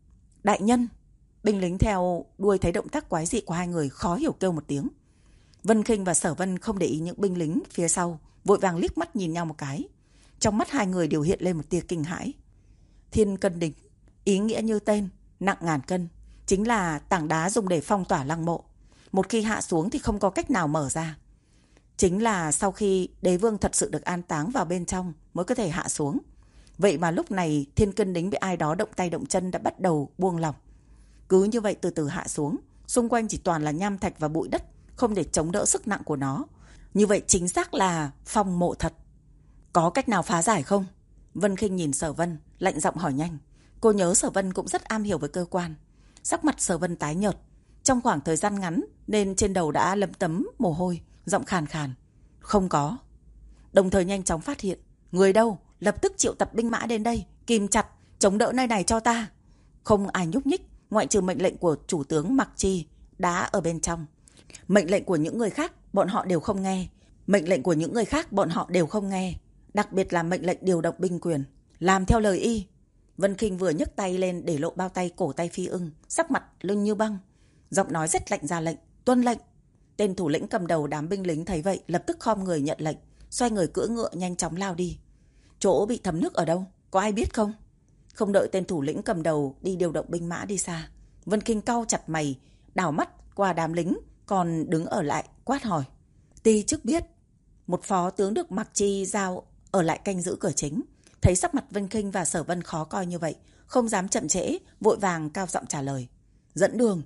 Đại nhân! Binh lính theo đuôi thấy động tác quái dị của hai người, khó hiểu kêu một tiếng. Vân Kinh và Sở Vân không để ý những binh lính phía sau, vội vàng liếc mắt nhìn nhau một cái. Trong mắt hai người đều hiện lên một tia kinh hãi. Thiên Cân Đính, ý nghĩa như tên, nặng ngàn cân, chính là tảng đá dùng để phong tỏa lăng mộ. Một khi hạ xuống thì không có cách nào mở ra. Chính là sau khi đế vương thật sự được an táng vào bên trong mới có thể hạ xuống. Vậy mà lúc này Thiên Cân Đính bị ai đó động tay động chân đã bắt đầu buông lỏng. Cứ như vậy từ từ hạ xuống, xung quanh chỉ toàn là nham thạch và bụi đất, không thể chống đỡ sức nặng của nó. Như vậy chính xác là phong mộ thật. Có cách nào phá giải không? Vân Khinh nhìn Sở Vân, lạnh giọng hỏi nhanh. Cô nhớ Sở Vân cũng rất am hiểu với cơ quan. Sắc mặt Sở Vân tái nhợt. Trong khoảng thời gian ngắn nên trên đầu đã lấm tấm mồ hôi, giọng khàn khàn. Không có. Đồng thời nhanh chóng phát hiện. Người đâu? Lập tức triệu tập binh mã đến đây, kìm chặt, chống đỡ nơi này cho ta. Không ai nhúc nhích, ngoại trừ mệnh lệnh của chủ tướng Mặc Chi đã ở bên trong. Mệnh lệnh của những người khác bọn họ đều không nghe. Mệnh lệnh của những người khác bọn họ đều không nghe. Đặc biệt là mệnh lệnh điều động binh quyền, làm theo lời y. Vân Khinh vừa nhấc tay lên để lộ bao tay cổ tay Phi Ưng, sắc mặt lưng như băng, giọng nói rất lạnh ra lệnh, tuân lệnh. Tên thủ lĩnh cầm đầu đám binh lính thấy vậy lập tức khom người nhận lệnh, xoay người cưỡi ngựa nhanh chóng lao đi. Chỗ bị thấm nước ở đâu, có ai biết không? Không đợi tên thủ lĩnh cầm đầu đi điều động binh mã đi xa, Vân Khinh cau chặt mày, đảo mắt qua đám lính còn đứng ở lại quát hỏi. Ti chức biết. Một phó tướng được Mặc Chi giao ở lại canh giữ cửa chính, thấy sắc mặt Vân Khinh và Sở Vân khó coi như vậy, không dám chậm trễ, vội vàng cao giọng trả lời. Dẫn đường.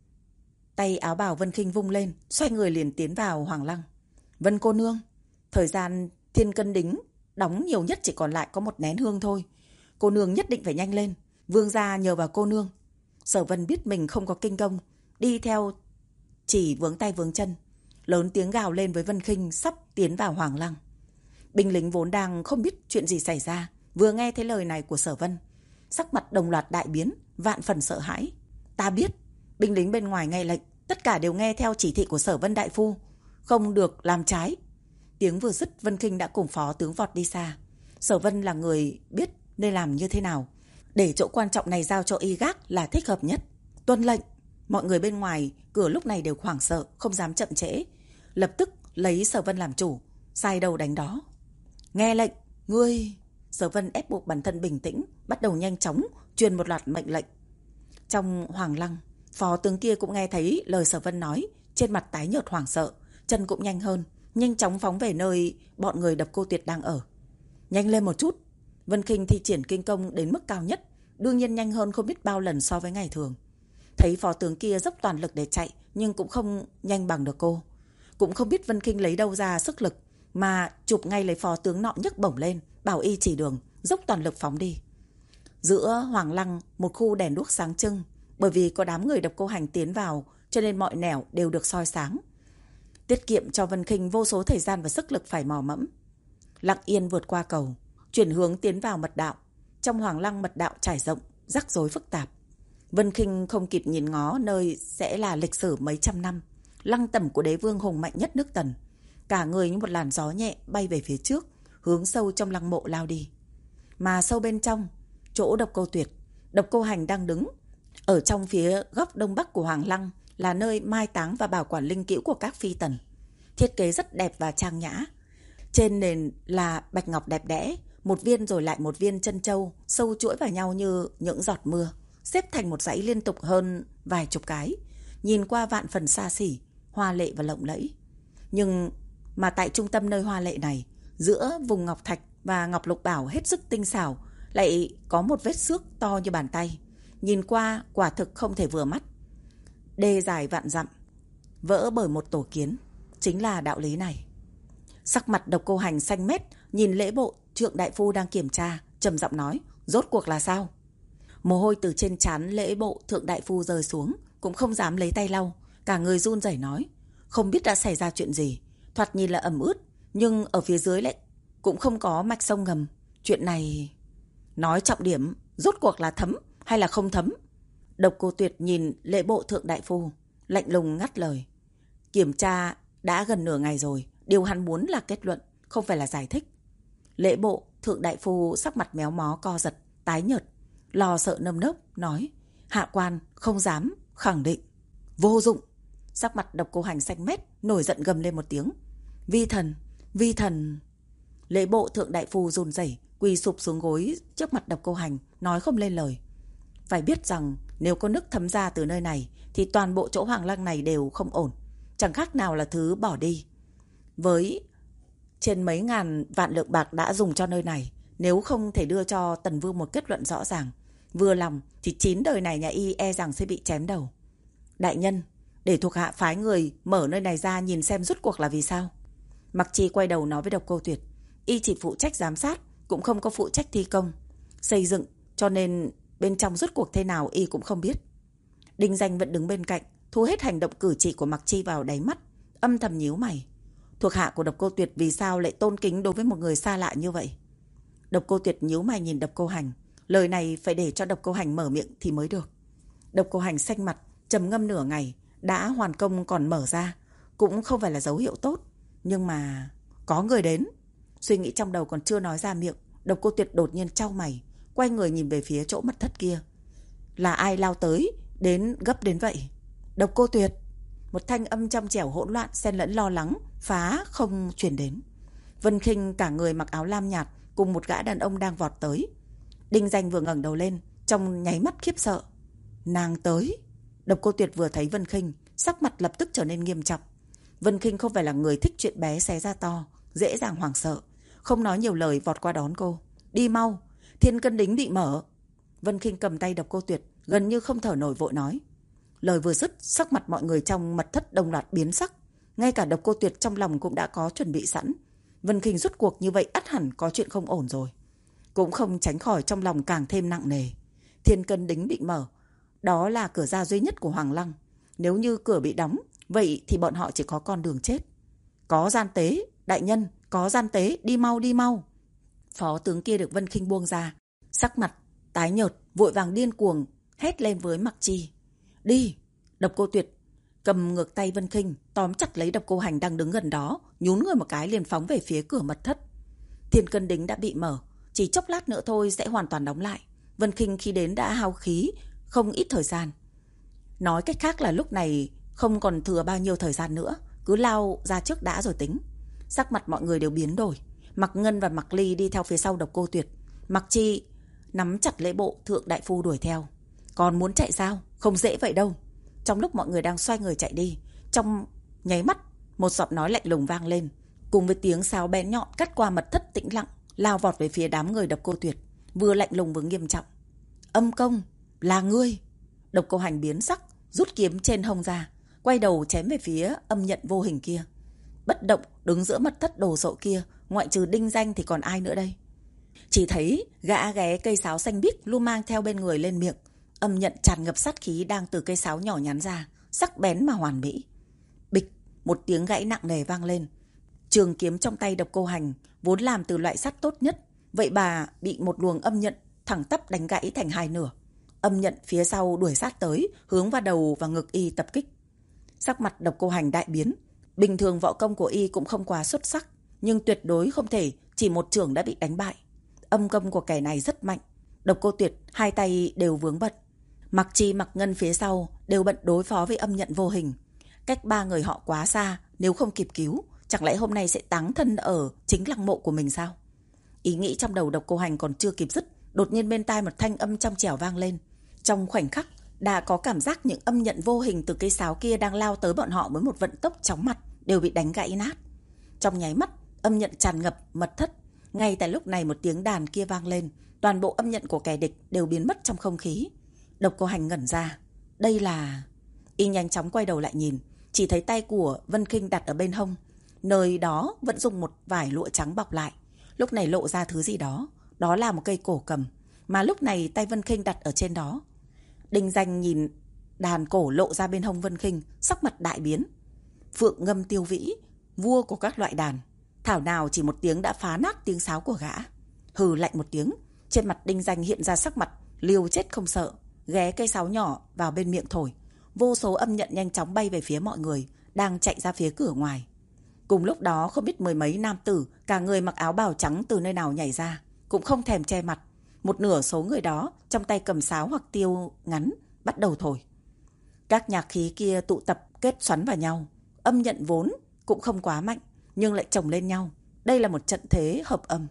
Tay áo bào Vân Khinh vung lên, xoay người liền tiến vào Hoàng Lăng. Vân cô nương, thời gian Thiên Cân Đính đóng nhiều nhất chỉ còn lại có một nén hương thôi. Cô nương nhất định phải nhanh lên, vương gia nhờ vào cô nương. Sở Vân biết mình không có kinh công, đi theo chỉ vướng tay vướng chân, lớn tiếng gào lên với Vân Khinh sắp tiến vào Hoàng Lăng. Binh lính vốn đang không biết chuyện gì xảy ra, vừa nghe thấy lời này của Sở Vân, sắc mặt đồng loạt đại biến, vạn phần sợ hãi. Ta biết. Binh lính bên ngoài nghe lệnh, tất cả đều nghe theo chỉ thị của Sở Vân đại phu, không được làm trái. Tiếng vừa dứt, Vân Khinh đã cùng phó tướng vọt đi xa. Sở Vân là người biết nên làm như thế nào, để chỗ quan trọng này giao cho y gác là thích hợp nhất. Tuân lệnh. Mọi người bên ngoài cửa lúc này đều hoảng sợ, không dám chậm trễ, lập tức lấy Sở Vân làm chủ, sai đầu đánh đó. Nghe lệnh, ngươi. Sở Vân ép buộc bản thân bình tĩnh, bắt đầu nhanh chóng truyền một loạt mệnh lệnh. Trong Hoàng Lăng, phó tướng kia cũng nghe thấy lời Sở Vân nói, trên mặt tái nhợt hoảng sợ, chân cũng nhanh hơn, nhanh chóng phóng về nơi bọn người Độc Cô Tuyệt đang ở. Nhanh lên một chút. Vân Khinh thi triển kinh công đến mức cao nhất, đương nhiên nhanh hơn không biết bao lần so với ngày thường. Thấy phó tướng kia dốc toàn lực để chạy, nhưng cũng không nhanh bằng được cô. Cũng không biết Vân Khinh lấy đâu ra sức lực, mà chụp ngay lấy phó tướng nọ nhấc bổng lên, bảo y chỉ đường, dốc toàn lực phóng đi. Giữa Hoàng Lăng, một khu đèn đuốc sáng trưng, bởi vì có đám người Độc Cô Hành tiến vào, cho nên mọi nẻo đều được soi sáng, tiết kiệm cho Vân Khinh vô số thời gian và sức lực phải mò mẫm. Lặng yên vượt qua cầu, chuyển hướng tiến vào mật đạo. Trong Hoàng Lăng mật đạo trải rộng, rắc rối phức tạp. Vân Khinh không kịp nhìn ngó nơi sẽ là lịch sử mấy trăm năm, lăng tẩm của đế vương hùng mạnh nhất nước Tần. Cả người như một làn gió nhẹ bay về phía trước, hướng sâu trong lăng mộ lao đi. Mà sâu bên trong, chỗ Độc Cô Tuyệt, Độc Cô Hành đang đứng. Ở trong phía góc đông bắc của Hoàng Lăng là nơi mai táng và bảo quản linh cữu của các phi tần. Thiết kế rất đẹp và trang nhã. Trên nền là bạch ngọc đẹp đẽ, một viên rồi lại một viên chân châu sâu chuỗi vào nhau như những giọt mưa, xếp thành một dãy liên tục hơn vài chục cái, nhìn qua vạn phần xa xỉ, hoa lệ và lộng lẫy. Nhưng mà tại trung tâm nơi hoa lệ này, giữa vùng ngọc thạch và ngọc lục bảo hết sức tinh xảo, lại có một vết xước to như bàn tay, nhìn qua quả thực không thể vừa mắt. Đê dài vạn dặm, vỡ bởi một tổ kiến, chính là đạo lý này. Sắc mặt Độc Cô Hành xanh mét, nhìn lễ bộ Trượng đại phu đang kiểm tra, trầm giọng nói, rốt cuộc là sao? Mồ hôi từ trên trán lễ bộ Thượng đại phu rơi xuống, cũng không dám lấy tay lau, cả người run rẩy nói, không biết đã xảy ra chuyện gì, thoạt nhìn là ẩm ướt, nhưng ở phía dưới lại cũng không có mạch sông ngầm. Chuyện này, nói trọng điểm, rốt cuộc là thấm hay là không thấm? Độc Cô Tuyệt nhìn lễ bộ Thượng đại phu, lạnh lùng ngắt lời. Kiểm tra đã gần nửa ngày rồi, điều hắn muốn là kết luận, không phải là giải thích. Lễ bộ Thượng đại phu sắc mặt méo mó co giật, tái nhợt, lo sợ nơm nớp, nói, hạ quan không dám khẳng định. Vô dụng. Sắc mặt Độc Cô Hành xanh mét, nổi giận gầm lên một tiếng. Vi thần, vi thần. Lễ bộ thượng đại phu run rẩy, quỳ sụp xuống gối trước mặt Độc Cô Hành, nói không lên lời. Phải biết rằng nếu có nước thấm ra từ nơi này thì toàn bộ chỗ Hoàng Lăng này đều không ổn, chẳng khác nào là thứ bỏ đi. Với trên mấy ngàn vạn lượng bạc đã dùng cho nơi này, nếu không thể đưa cho Tần Vương một kết luận rõ ràng, vừa lòng thì chín đời này nhà y e rằng sẽ bị chém đầu. Đại nhân, để thuộc hạ phái người mở nơi này ra nhìn xem rốt cuộc là vì sao. Mặc Chi quay đầu nói với Độc Cô Tuyệt, y chỉ phụ trách giám sát, cũng không có phụ trách thi công, xây dựng, cho nên bên trong rốt cuộc thế nào y cũng không biết. Đinh Danh vẫn đứng bên cạnh, thu hết hành động cử chỉ của Mặc Chi vào đáy mắt, âm thầm nhíu mày. Thuộc hạ của Độc Cô Tuyệt vì sao lại tôn kính đối với một người xa lạ như vậy? Độc Cô Tuyệt nhíu mày nhìn Độc Cô Hành, lời này phải để cho Độc Cô Hành mở miệng thì mới được. Độc Cô Hành xanh mặt, trầm ngâm nửa ngày, đã hoàn công còn mở ra, cũng không phải là dấu hiệu tốt. Nhưng mà có người đến. Suy nghĩ trong đầu còn chưa nói ra miệng, Độc Cô Tuyệt đột nhiên chau mày, quay người nhìn về phía chỗ mật thất kia. Là ai lao tới, đến gấp đến vậy? Độc Cô Tuyệt. Một thanh âm trong trẻo hỗn loạn xen lẫn lo lắng phá không truyền đến. Vân Khinh cả người mặc áo lam nhạt cùng một gã đàn ông đang vọt tới. Đinh Danh vừa ngẩng đầu lên, trong nháy mắt khiếp sợ. Nàng tới. Độc Cô Tuyệt vừa thấy Vân Khinh, sắc mặt lập tức trở nên nghiêm trọng. Vân Khinh không phải là người thích chuyện bé xé ra to, dễ dàng hoảng sợ, không nói nhiều lời vọt qua đón cô. Đi mau, thiên cân đính bị mở. Vân Khinh cầm tay Độc Cô Tuyệt, gần như không thở nổi vội nói. Lời vừa dứt, sắc mặt mọi người trong mật thất đồng loạt biến sắc. Ngay cả Độc Cô Tuyệt trong lòng cũng đã có chuẩn bị sẵn. Vân Khinh rút cuộc như vậy ắt hẳn có chuyện không ổn rồi. Cũng không tránh khỏi trong lòng càng thêm nặng nề. Thiên cân đính bị mở, đó là cửa ra duy nhất của Hoàng Lăng. Nếu như cửa bị đóng, vậy thì bọn họ chỉ có con đường chết. Có gian tế, đại nhân, có gian tế, đi mau đi mau. Phó tướng kia được Vân Khinh buông ra, sắc mặt tái nhợt, vội vàng điên cuồng hét lên với Mặc Chi. Đi. Độc Cô Tuyệt cầm ngược tay Vân Khinh, tóm chặt lấy Độc Cô Hành đang đứng gần đó, nhún người một cái liền phóng về phía cửa mật thất. Thiên cân đính đã bị mở, chỉ chốc lát nữa thôi sẽ hoàn toàn đóng lại. Vân Khinh khi đến đã hao khí không ít thời gian. Nói cách khác là lúc này không còn thừa bao nhiêu thời gian nữa, cứ lao ra trước đã rồi tính. Sắc mặt mọi người đều biến đổi. Mặc Ngân và Mặc Ly đi theo phía sau Độc Cô Tuyệt. Mặc Chi nắm chặt lễ bộ thượng đại phu đuổi theo. Còn muốn chạy sao? Không dễ vậy đâu. Trong lúc mọi người đang xoay người chạy đi, trong nháy mắt một giọng nói lạnh lùng vang lên, cùng với tiếng sáo bén nhọn cắt qua mật thất tĩnh lặng, lao vọt về phía đám người Độc Cô Tuyệt, vừa lạnh lùng vừa nghiêm trọng. Âm Công, là ngươi? Độc Cô Hành biến sắc, rút kiếm trên hông ra, quay đầu chém về phía âm nhận vô hình kia. Bất động đứng giữa mật thất đồ sộ kia, ngoại trừ Đinh Danh thì còn ai nữa đây? Chỉ thấy gã ghé cây sáo xanh biếc luôn mang theo bên người lên miệng. Âm nhận tràn ngập sát khí đang từ cây sáo nhỏ nhắn ra, sắc bén mà hoàn mỹ. Bịch, một tiếng gãy nặng nề vang lên. Trường kiếm trong tay Độc Cô Hành vốn làm từ loại sắt tốt nhất, vậy bà bị một luồng âm nhận thẳng tắp đánh gãy thành hai nửa. Âm nhận phía sau đuổi sát tới, hướng vào đầu và ngực y tập kích. Sắc mặt Độc Cô Hành đại biến. Bình thường võ công của y cũng không quá xuất sắc, nhưng tuyệt đối không thể chỉ một chưởng đã bị đánh bại. Âm công của kẻ này rất mạnh. Độc Cô Tuyệt hai tay đều vướng bận. Mặc Chi, Mặc Ngân phía sau đều bận đối phó với âm nhận vô hình. Cách ba người họ quá xa, nếu không kịp cứu, chẳng lẽ hôm nay sẽ táng thân ở chính lăng mộ của mình sao? Ý nghĩ trong đầu Độc Cô Hành còn chưa kịp dứt, đột nhiên bên tai một thanh âm trong trẻo vang lên. Trong khoảnh khắc, đã có cảm giác những âm nhận vô hình từ cây sáo kia đang lao tới bọn họ với một vận tốc chóng mặt đều bị đánh gãy nát. Trong nháy mắt, âm nhận tràn ngập mật thất. Ngay tại lúc này một tiếng đàn kia vang lên, toàn bộ âm nhận của kẻ địch đều biến mất trong không khí. Độc Cô Hành ngẩn ra. Đây là... Y nhanh chóng quay đầu lại nhìn, chỉ thấy tay của Vân Khinh đặt ở bên hông. Nơi đó vẫn dùng một vải lụa trắng bọc lại. Lúc này lộ ra thứ gì đó. Đó là một cây cổ cầm, mà lúc này tay Vân Khinh đặt ở trên đó. Đinh Danh nhìn đàn cổ lộ ra bên hông Vân Khinh, sắc mặt đại biến. Phượng Ngâm Tiêu Vĩ, vua của các loại đàn, thảo nào chỉ một tiếng đã phá nát tiếng sáo của gã. Hừ lạnh một tiếng, trên mặt Đinh Danh hiện ra sắc mặt liều chết không sợ, ghé cây sáo nhỏ vào bên miệng thổi. Vô số âm nhận nhanh chóng bay về phía mọi người đang chạy ra phía cửa ngoài. Cùng lúc đó không biết mười mấy nam tử, cả người mặc áo bào trắng từ nơi nào nhảy ra, cũng không thèm che mặt. Một nửa số người đó trong tay cầm sáo hoặc tiêu ngắn, bắt đầu thổi. Các nhạc khí kia tụ tập kết xoắn vào nhau. Âm nhận vốn cũng không quá mạnh, nhưng lại chồng lên nhau, đây là một trận thế hợp âm.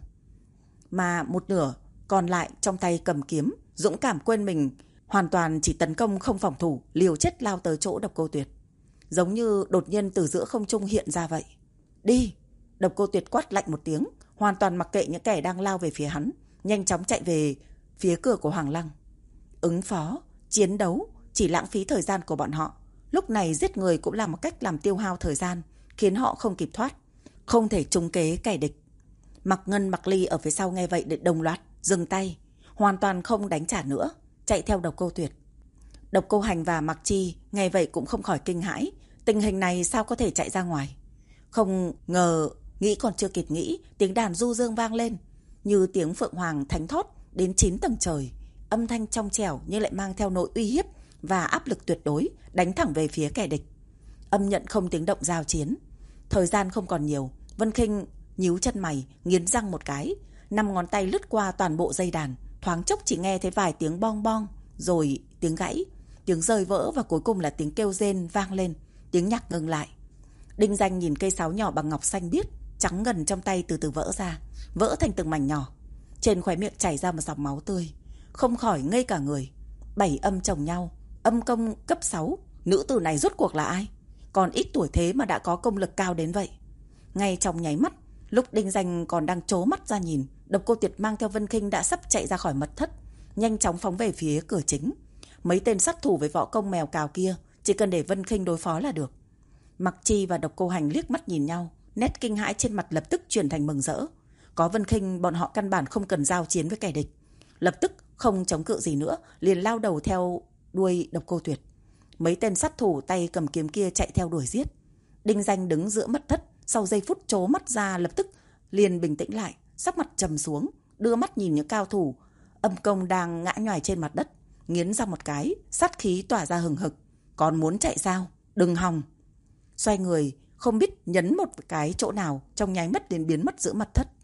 Mà một nửa còn lại trong tay cầm kiếm, dũng cảm quên mình, hoàn toàn chỉ tấn công không phòng thủ, liều chết lao tới chỗ Độc Cô Tuyệt. Giống như đột nhiên từ giữa không trung hiện ra vậy. Đi! Độc Cô Tuyệt quát lạnh một tiếng, hoàn toàn mặc kệ những kẻ đang lao về phía hắn, nhanh chóng chạy về phía cửa của Hoàng Lăng. Ứng phó, chiến đấu chỉ lãng phí thời gian của bọn họ. Lúc này giết người cũng là một cách làm tiêu hao thời gian, khiến họ không kịp thoát, không thể trúng kế kẻ địch. Mặc Ngân, Mặc Ly ở phía sau nghe vậy để đồng loạt dừng tay, hoàn toàn không đánh trả nữa, chạy theo Độc Cô Tuyệt. Độc Cô Hành và Mặc Chi nghe vậy cũng không khỏi kinh hãi, tình hình này sao có thể chạy ra ngoài. Không ngờ, nghĩ còn chưa kịp nghĩ, tiếng đàn du dương vang lên, như tiếng phượng hoàng thánh thót đến chín tầng trời, âm thanh trong trẻo nhưng lại mang theo nỗi uy hiếp và áp lực tuyệt đối, đánh thẳng về phía kẻ địch. Âm nhận không tiếng động giao chiến. Thời gian không còn nhiều, Vân Khinh nhíu chân mày, nghiến răng một cái, năm ngón tay lướt qua toàn bộ dây đàn, thoáng chốc chỉ nghe thấy vài tiếng bong bong, rồi tiếng gãy, tiếng rơi vỡ và cuối cùng là tiếng kêu rên vang lên, tiếng nhạc ngừng lại. Đinh Danh nhìn cây sáo nhỏ bằng ngọc xanh biếc, trắng ngần trong tay từ từ vỡ ra, vỡ thành từng mảnh nhỏ. Trên khóe miệng chảy ra một dòng máu tươi, không khỏi ngây cả người. Bảy âm chồng nhau, âm công cấp sáu, nữ tử này rốt cuộc là ai? Còn ít tuổi thế mà đã có công lực cao đến vậy. Ngay trong nháy mắt, lúc Đinh Danh còn đang trố mắt ra nhìn, Độc Cô Tuyệt mang theo Vân Khinh đã sắp chạy ra khỏi mật thất, nhanh chóng phóng về phía cửa chính. Mấy tên sát thủ với võ công mèo cào kia, chỉ cần để Vân Khinh đối phó là được. Mặc Chi và Độc Cô Hành liếc mắt nhìn nhau, nét kinh hãi trên mặt lập tức chuyển thành mừng rỡ. Có Vân Khinh, bọn họ căn bản không cần giao chiến với kẻ địch, lập tức không chống cự gì nữa, liền lao đầu theo đuôi Độc Cô Tuyệt. Mấy tên sát thủ tay cầm kiếm kia chạy theo đuổi giết. Đinh Danh đứng giữa mật thất, sau giây phút trố mắt ra lập tức liền bình tĩnh lại, sắc mặt trầm xuống, đưa mắt nhìn những cao thủ âm công đang ngã nhòi trên mặt đất, nghiến răng một cái, sát khí tỏa ra hừng hực. Còn muốn chạy sao? Đừng hòng! Xoay người, không biết nhấn một cái chỗ nào, trong nháy mắt liền biến mất giữa mật thất.